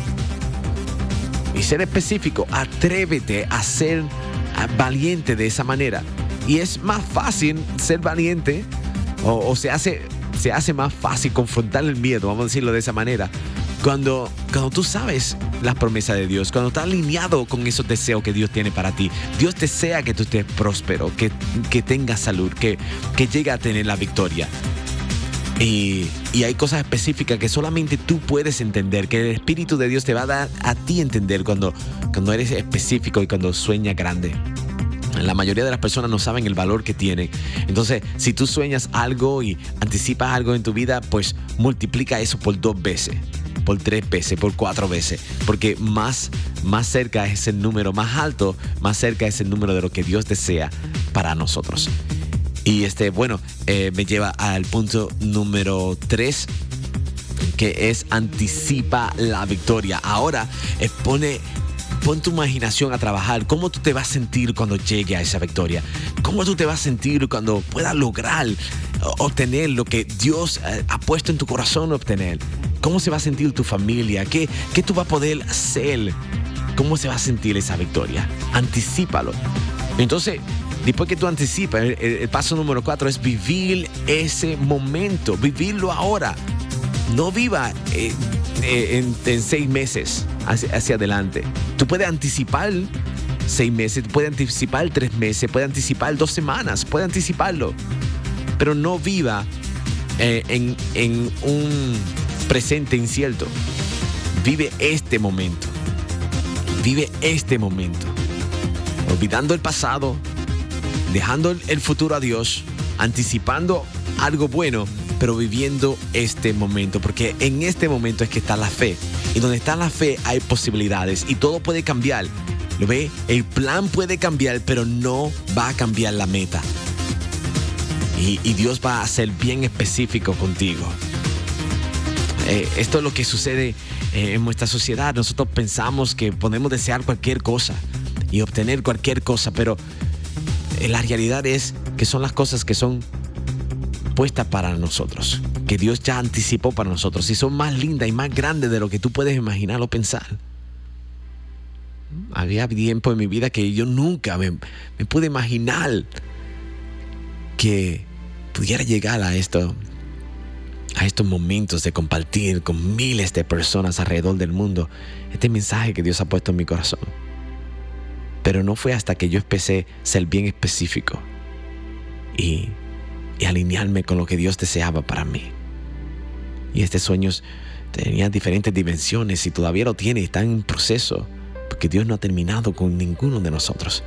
Y ser específico, atrévete a ser valiente de esa manera. Y es más fácil ser valiente, o, o se, hace, se hace más fácil confrontar el miedo, vamos a decirlo de esa manera, cuando, cuando tú sabes las promesas de Dios, cuando estás alineado con esos deseos que Dios tiene para ti. Dios desea que tú estés próspero, que, que tengas salud, que, que llegue a tener la victoria. Y, y hay cosas específicas que solamente tú puedes entender, que el Espíritu de Dios te va a dar a ti entender cuando, cuando eres específico y cuando sueñas grande. La mayoría de las personas no saben el valor que tiene. Entonces, si tú sueñas algo y anticipas algo en tu vida, pues multiplica eso por dos veces, por tres veces, por cuatro veces. Porque más, más cerca es el número, más alto, más cerca es el número de lo que Dios desea para nosotros. Y este, bueno, eh, me lleva al punto número tres, que es anticipa la victoria. Ahora, eh, pone... Pon tu imaginación a trabajar. ¿Cómo tú te vas a sentir cuando llegue a esa victoria? ¿Cómo tú te vas a sentir cuando puedas lograr obtener lo que Dios ha puesto en tu corazón obtener? ¿Cómo se va a sentir tu familia? ¿Qué, qué tú vas a poder hacer? ¿Cómo se va a sentir esa victoria? Anticípalo. Entonces, después que tú anticipas, el, el paso número cuatro es vivir ese momento. Vivirlo ahora. No viva eh, eh, en, en seis meses hacia, hacia adelante. Tú puedes anticipar seis meses, puedes anticipar tres meses, puedes anticipar dos semanas, puedes anticiparlo. Pero no viva eh, en, en un presente incierto. Vive este momento. Vive este momento. Olvidando el pasado, dejando el futuro a Dios, anticipando algo bueno, pero viviendo este momento, porque en este momento es que está la fe. Y donde está la fe hay posibilidades y todo puede cambiar. ¿Lo ve? El plan puede cambiar, pero no va a cambiar la meta. Y, y Dios va a ser bien específico contigo. Eh, esto es lo que sucede eh, en nuestra sociedad. Nosotros pensamos que podemos desear cualquier cosa y obtener cualquier cosa, pero eh, la realidad es que son las cosas que son puestas para nosotros, que Dios ya anticipó para nosotros y son más lindas y más grandes de lo que tú puedes imaginar o pensar. Había tiempo en mi vida que yo nunca me, me pude imaginar que pudiera llegar a esto, a estos momentos de compartir con miles de personas alrededor del mundo este mensaje que Dios ha puesto en mi corazón. Pero no fue hasta que yo empecé a ser bien específico y y alinearme con lo que Dios deseaba para mí. Y estos sueños tenían diferentes dimensiones y todavía lo tiene, está en proceso, porque Dios no ha terminado con ninguno de nosotros.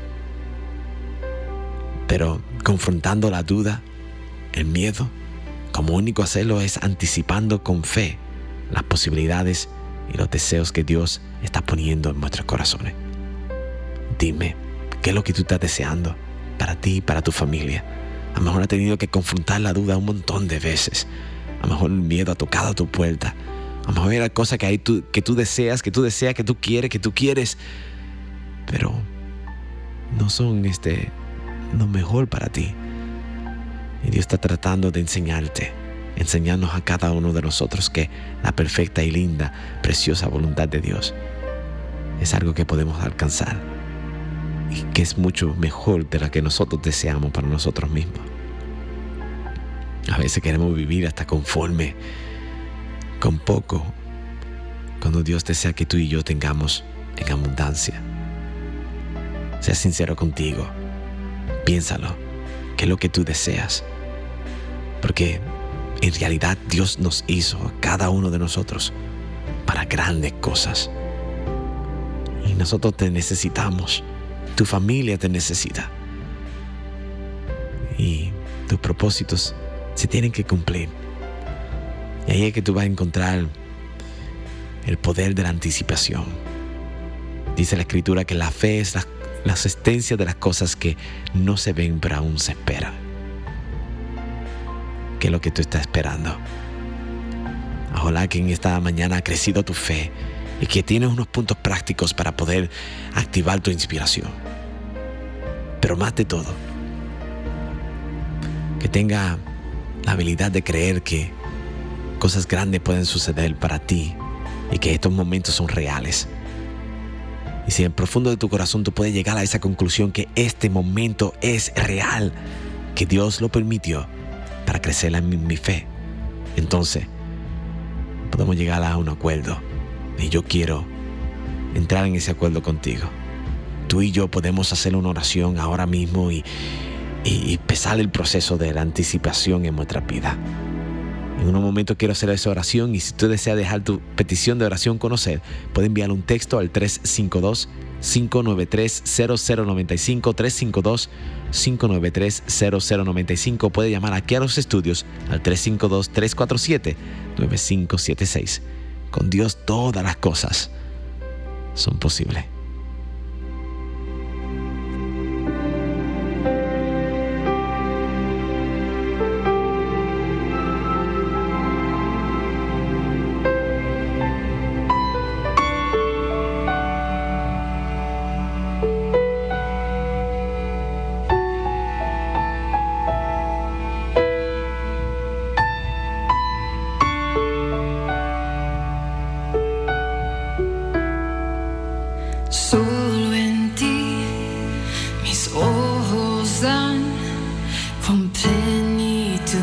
Pero confrontando la duda, el miedo, como único hacerlo es anticipando con fe las posibilidades y los deseos que Dios está poniendo en nuestros corazones. Dime, ¿qué es lo que tú estás deseando para ti y para tu familia? A lo mejor has tenido que confrontar la duda un montón de veces. A lo mejor el miedo ha tocado a tu puerta. A lo mejor era cosa que, hay tú, que tú deseas, que tú deseas, que tú quieres, que tú quieres. Pero no son este, lo mejor para ti. Y Dios está tratando de enseñarte, enseñarnos a cada uno de nosotros que la perfecta y linda, preciosa voluntad de Dios es algo que podemos alcanzar. Y que es mucho mejor de la que nosotros deseamos para nosotros mismos. A veces queremos vivir hasta conforme con poco, cuando Dios desea que tú y yo tengamos en abundancia. Sea sincero contigo. Piénsalo. ¿Qué es lo que tú deseas? Porque en realidad Dios nos hizo a cada uno de nosotros para grandes cosas. Y nosotros te necesitamos. Tu familia te necesita. Y tus propósitos se tienen que cumplir. Y ahí es que tú vas a encontrar el poder de la anticipación. Dice la Escritura que la fe es la, la existencia de las cosas que no se ven pero aún se esperan. ¿Qué es lo que tú estás esperando? Ojalá que en esta mañana ha crecido tu fe y que tienes unos puntos prácticos para poder activar tu inspiración. Pero más de todo, que tenga la habilidad de creer que cosas grandes pueden suceder para ti y que estos momentos son reales. Y si en el profundo de tu corazón tú puedes llegar a esa conclusión que este momento es real, que Dios lo permitió para crecer en mi, mi fe, entonces podemos llegar a un acuerdo. Y yo quiero entrar en ese acuerdo contigo. Tú y yo podemos hacer una oración ahora mismo y, y, y empezar el proceso de la anticipación en nuestra vida. En unos momentos quiero hacer esa oración y si tú deseas dejar tu petición de oración conocer, puedes enviar un texto al tres cinco dos, cinco nueve tres, cero cero nueve cinco, tres cinco dos, cinco nueve tres, cero cero nueve cinco. Puede llamar aquí a los estudios al tres cinco dos, tres cuatro siete, nueve cinco siete seis. Con Dios todas las cosas son posibles. Solo en ti mis ojos dan con plenitud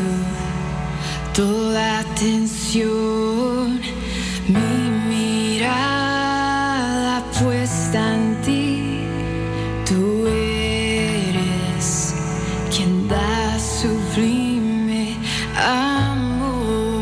toda atención, mi mirada puesta en ti. Tú eres quien da sublime amor.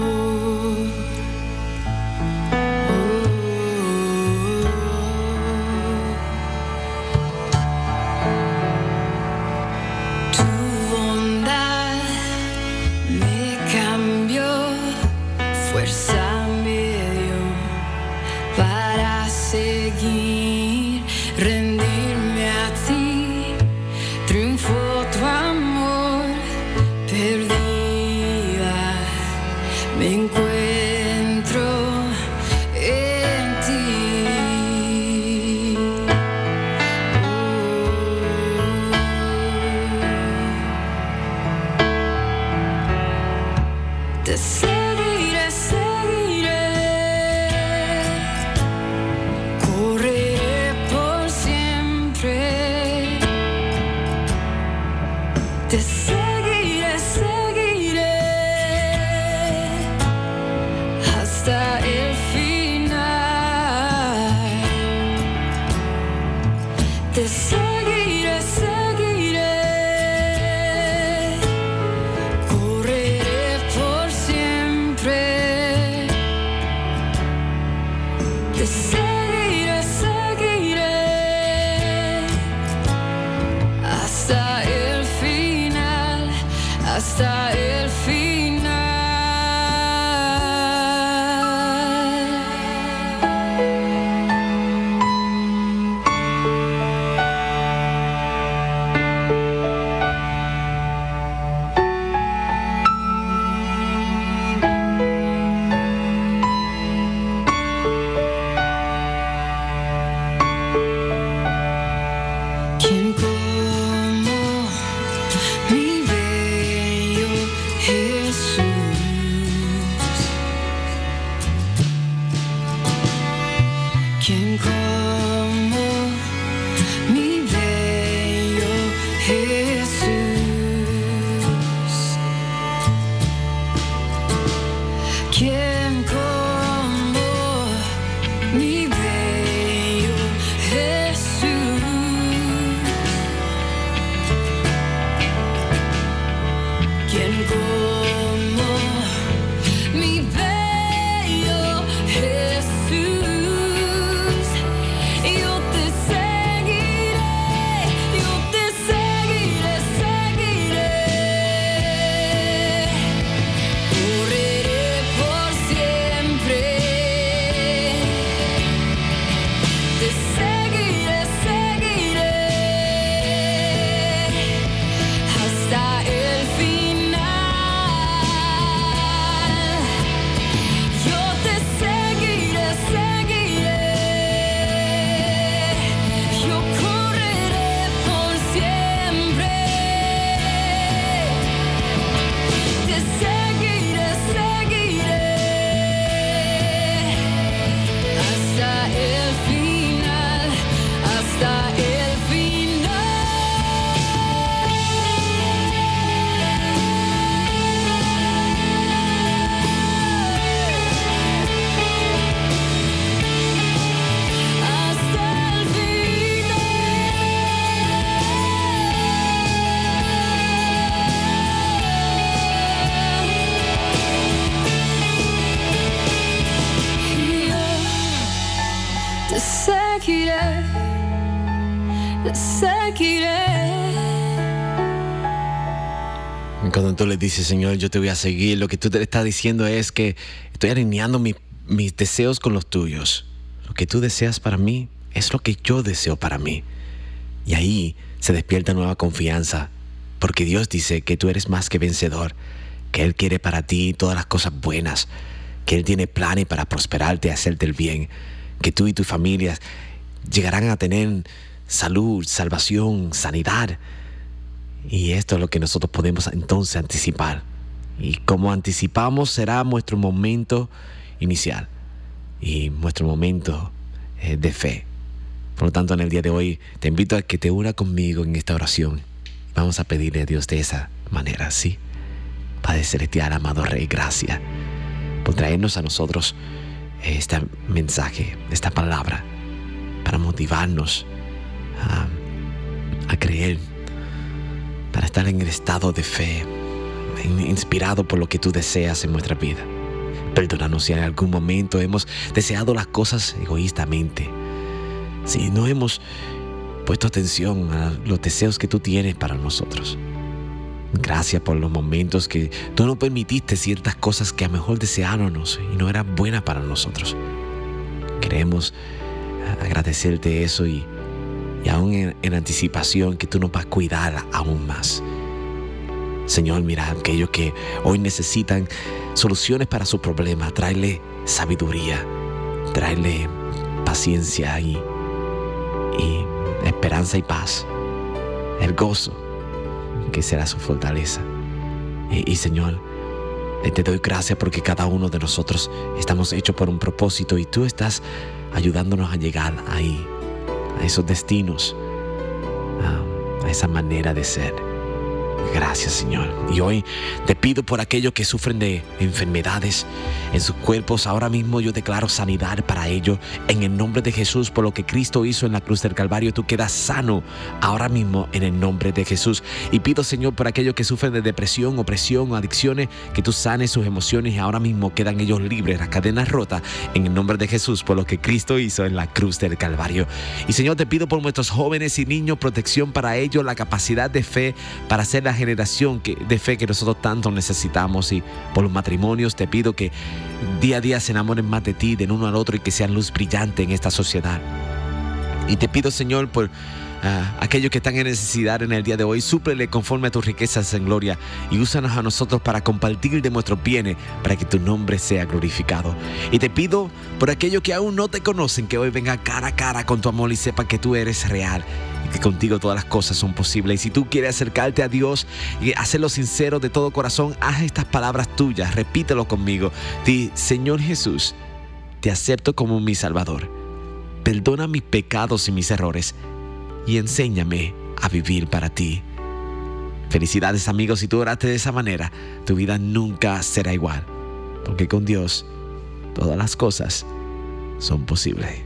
Fuerza me dio para seguir, rendirme a ti, triunfó tu amor, perdida me encuentro en ti. Oh. Te seguiré, seguiré, correré por siempre. Te seguiré, seguiré hasta el final. Te seguiré, seguiré, correré por siempre. Te seguiré, seguiré hasta el final, hasta el final. ¿Quién como mi bello Jesús? ¿Quién como mi bello Jesús? ¿Quién como mi bello Jesús? ¿Quién como mi bello Jesús? Yo te seguiré, yo te seguiré. seguiré. Cuando tú le dices, Señor, yo te voy a seguir, lo que tú te estás diciendo es que estoy alineando mi, mis deseos con los tuyos. Lo que tú deseas para mí es lo que yo deseo para mí. Y ahí se despierta nueva confianza, porque Dios dice que tú eres más que vencedor, que Él quiere para ti todas las cosas buenas, que Él tiene planes para prosperarte y hacerte el bien, que tú y tu familia llegarán a tener salud, salvación, sanidad. Y esto es lo que nosotros podemos entonces anticipar. Y como anticipamos será nuestro momento inicial y nuestro momento eh, de fe. Por lo tanto, en el día de hoy te invito a que te una conmigo en esta oración. Vamos a pedirle a Dios de esa manera, ¿sí? Padre Celestial, amado Rey, gracias por traernos a nosotros este mensaje, esta palabra, para motivarnos a, a creer, para estar en el estado de fe, inspirado por lo que tú deseas en nuestra vida. Perdónanos si en algún momento hemos deseado las cosas egoístamente, si no hemos puesto atención a los deseos que tú tienes para nosotros. Gracias por los momentos que tú no permitiste ciertas cosas que a lo mejor deseábamos y no eran buenas para nosotros. Queremos agradecerte eso y, y aún en, en anticipación que tú nos vas a cuidar aún más. Señor, mira, aquellos que hoy necesitan soluciones para sus problemas, tráele sabiduría, tráele paciencia y, y esperanza y paz, el gozo que será su fortaleza. Y, y Señor, te doy gracias porque cada uno de nosotros estamos hechos por un propósito y tú estás ayudándonos a llegar ahí, a esos destinos, a, a esa manera de ser. Gracias, Señor. Y hoy te pido por aquellos que sufren de enfermedades en sus cuerpos. Ahora mismo yo declaro sanidad para ellos en el nombre de Jesús. Por lo que Cristo hizo en la cruz del Calvario, tú quedas sano ahora mismo en el nombre de Jesús. Y pido, Señor, por aquellos que sufren de depresión, opresión, adicciones, que tú sanes sus emociones y ahora mismo quedan ellos libres, las cadenas rotas en el nombre de Jesús, por lo que Cristo hizo en la cruz del Calvario. Y Señor, te pido por nuestros jóvenes y niños protección para ellos, la capacidad de fe para ser la generación que, de fe que nosotros tanto necesitamos. Y por los matrimonios te pido que día a día se enamoren más de ti, del uno al otro, y que sean luz brillante en esta sociedad. Y te pido, Señor, por Uh, aquellos que están en necesidad en el día de hoy, súplele conforme a tus riquezas en gloria y úsanos a nosotros para compartir de nuestros bienes, para que tu nombre sea glorificado. Y te pido por aquellos que aún no te conocen, que hoy vengan cara a cara con tu amor y sepan que tú eres real y que contigo todas las cosas son posibles. Y si tú quieres acercarte a Dios y hacerlo sincero de todo corazón, haz estas palabras tuyas, repítelo conmigo. Di: Señor Jesús, te acepto como mi Salvador. Perdona mis pecados y mis errores y enséñame a vivir para ti. Felicidades, amigos. Si tú oraste de esa manera, tu vida nunca será igual, porque con Dios todas las cosas son posibles.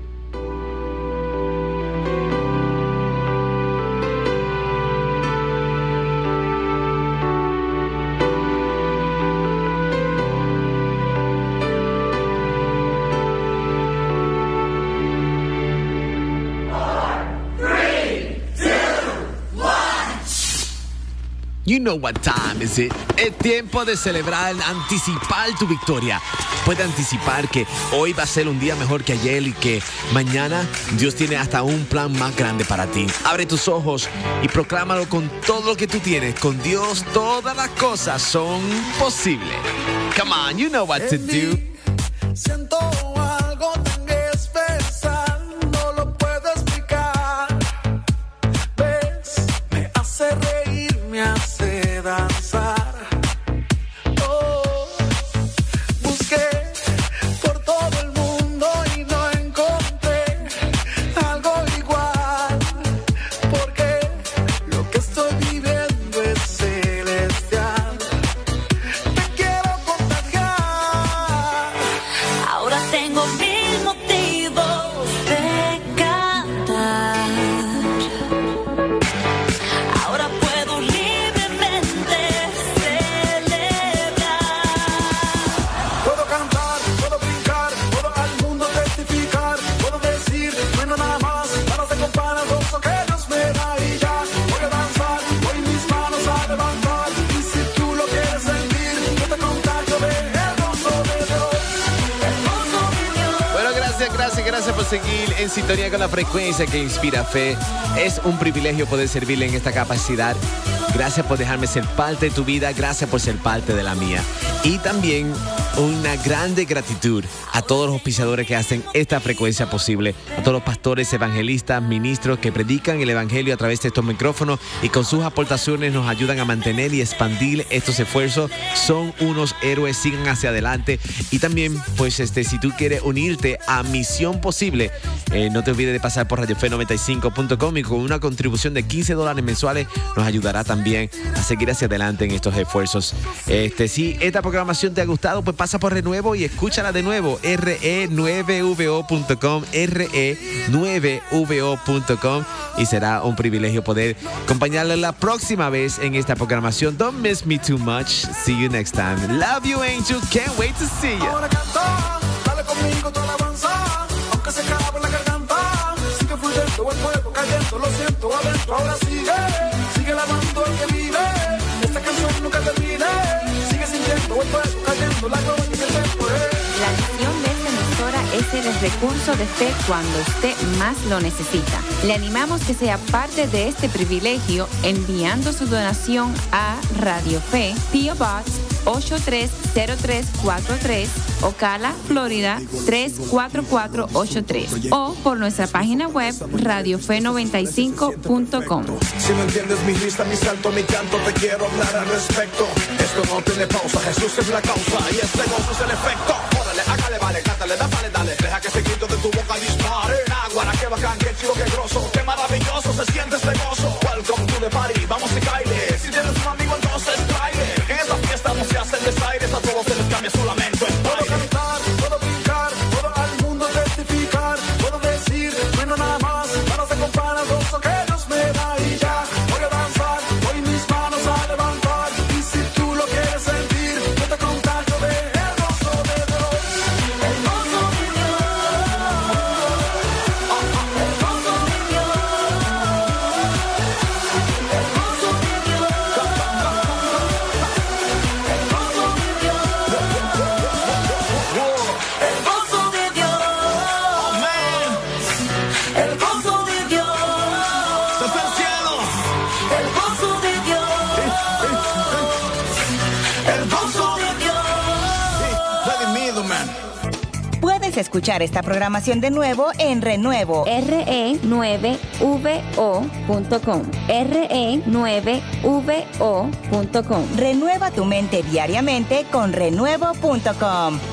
You know what time is it? Es tiempo de celebrar, anticipar tu victoria. Puedes anticipar que hoy va a ser un día mejor que ayer y que mañana Dios tiene hasta un plan más grande para ti. Abre tus ojos y proclámalo con todo lo que tú tienes. Con Dios todas las cosas son posibles. Come on, you know what to do. Siento algo tan especial, no lo puedo explicar. Ves, me hace reír, me hace danzar. Oh, busqué por todo el mundo y no encontré algo igual, porque lo que estoy viviendo es celestial. Te quiero contagiar. Ahora tengo por seguir en sintonía con la frecuencia que inspira fe. Es un privilegio poder servirle en esta capacidad. Gracias por dejarme ser parte de tu vida. Gracias por ser parte de la mía. Y también una grande gratitud a todos los auspiciadores que hacen esta frecuencia posible. A todos los pastores, evangelistas, ministros que predican el evangelio a través de estos micrófonos y con sus aportaciones nos ayudan a mantener y expandir estos esfuerzos. Son unos héroes, sigan hacia adelante. Y también, pues, este, si tú quieres unirte a Misión Posible, eh, no te olvides de pasar por radio fe noventa y cinco punto com y con una contribución de quince dólares mensuales nos ayudará también a seguir hacia adelante en estos esfuerzos. Este, si esta programación te ha gustado, pues pasa por Renuevo y escúchala de nuevo. R E nueve V O punto com, R E nueve V O punto com, y será un privilegio poder acompañarle la próxima vez en esta programación. Don't miss me too much. See you next time. Love you, Angel. Can't wait to see you. Ahora canta, dale conmigo tu alabanza, aunque se acabe la garganta, sigue fluyendo el fuego cayendo, lo siento adentro, ahora sigue, sigue lavando el que vive, esta canción nunca termine, sigue sintiendo el fuego cayendo, la gloria y el tiempo es. La misión de esta emisora es el recurso de fe cuando usted más lo necesita. Le animamos que sea parte de este privilegio enviando su donación a Radio Fe, P O Box ocho tres cero tres cuatro tres, Ocala, Florida tres cuatro cuatro ocho tres, o por nuestra página web radio fe noventa y cinco punto com. Si no entiendes mi lista, mi salto, mi canto, te quiero hablar al respecto. Esto no tiene pausa, Jesús es la causa y este gozo es el efecto. Órale, hágale, vale, cántale, dale, dale, deja que ese grito de tu boca dispare. Aguara, qué bacán, qué chido, qué grosso, qué maravilloso se siente este gozo. Welcome to the party, vamos y baile. Si tienes un amigo, entonces tráele. En esta fiesta no se hacen desaires, a todos se les cambia su lamento en baile. Puedo cantar, puedo brincar, puedo al mundo testificar, puedo decir, bueno nada más, para se compara el gozo que Dios me da y ya. Voy a danzar, voy mis manos a levantar, y si tú lo quieres sentir, yo te contacto de el gozo de Dios. El gozo de Dios. El gozo de Dios. El gozo de Dios. El gozo de Dios. El gozo de Dios. Amén. El gozo de Dios. Desde el cielo. El gozo de Dios. El gozo de Dios. Redimido, man. Puedes escuchar esta programación de nuevo en Renuevo. R E nueve V O punto com, R E nueve V O punto com. Renueva tu mente diariamente con renuevo punto com.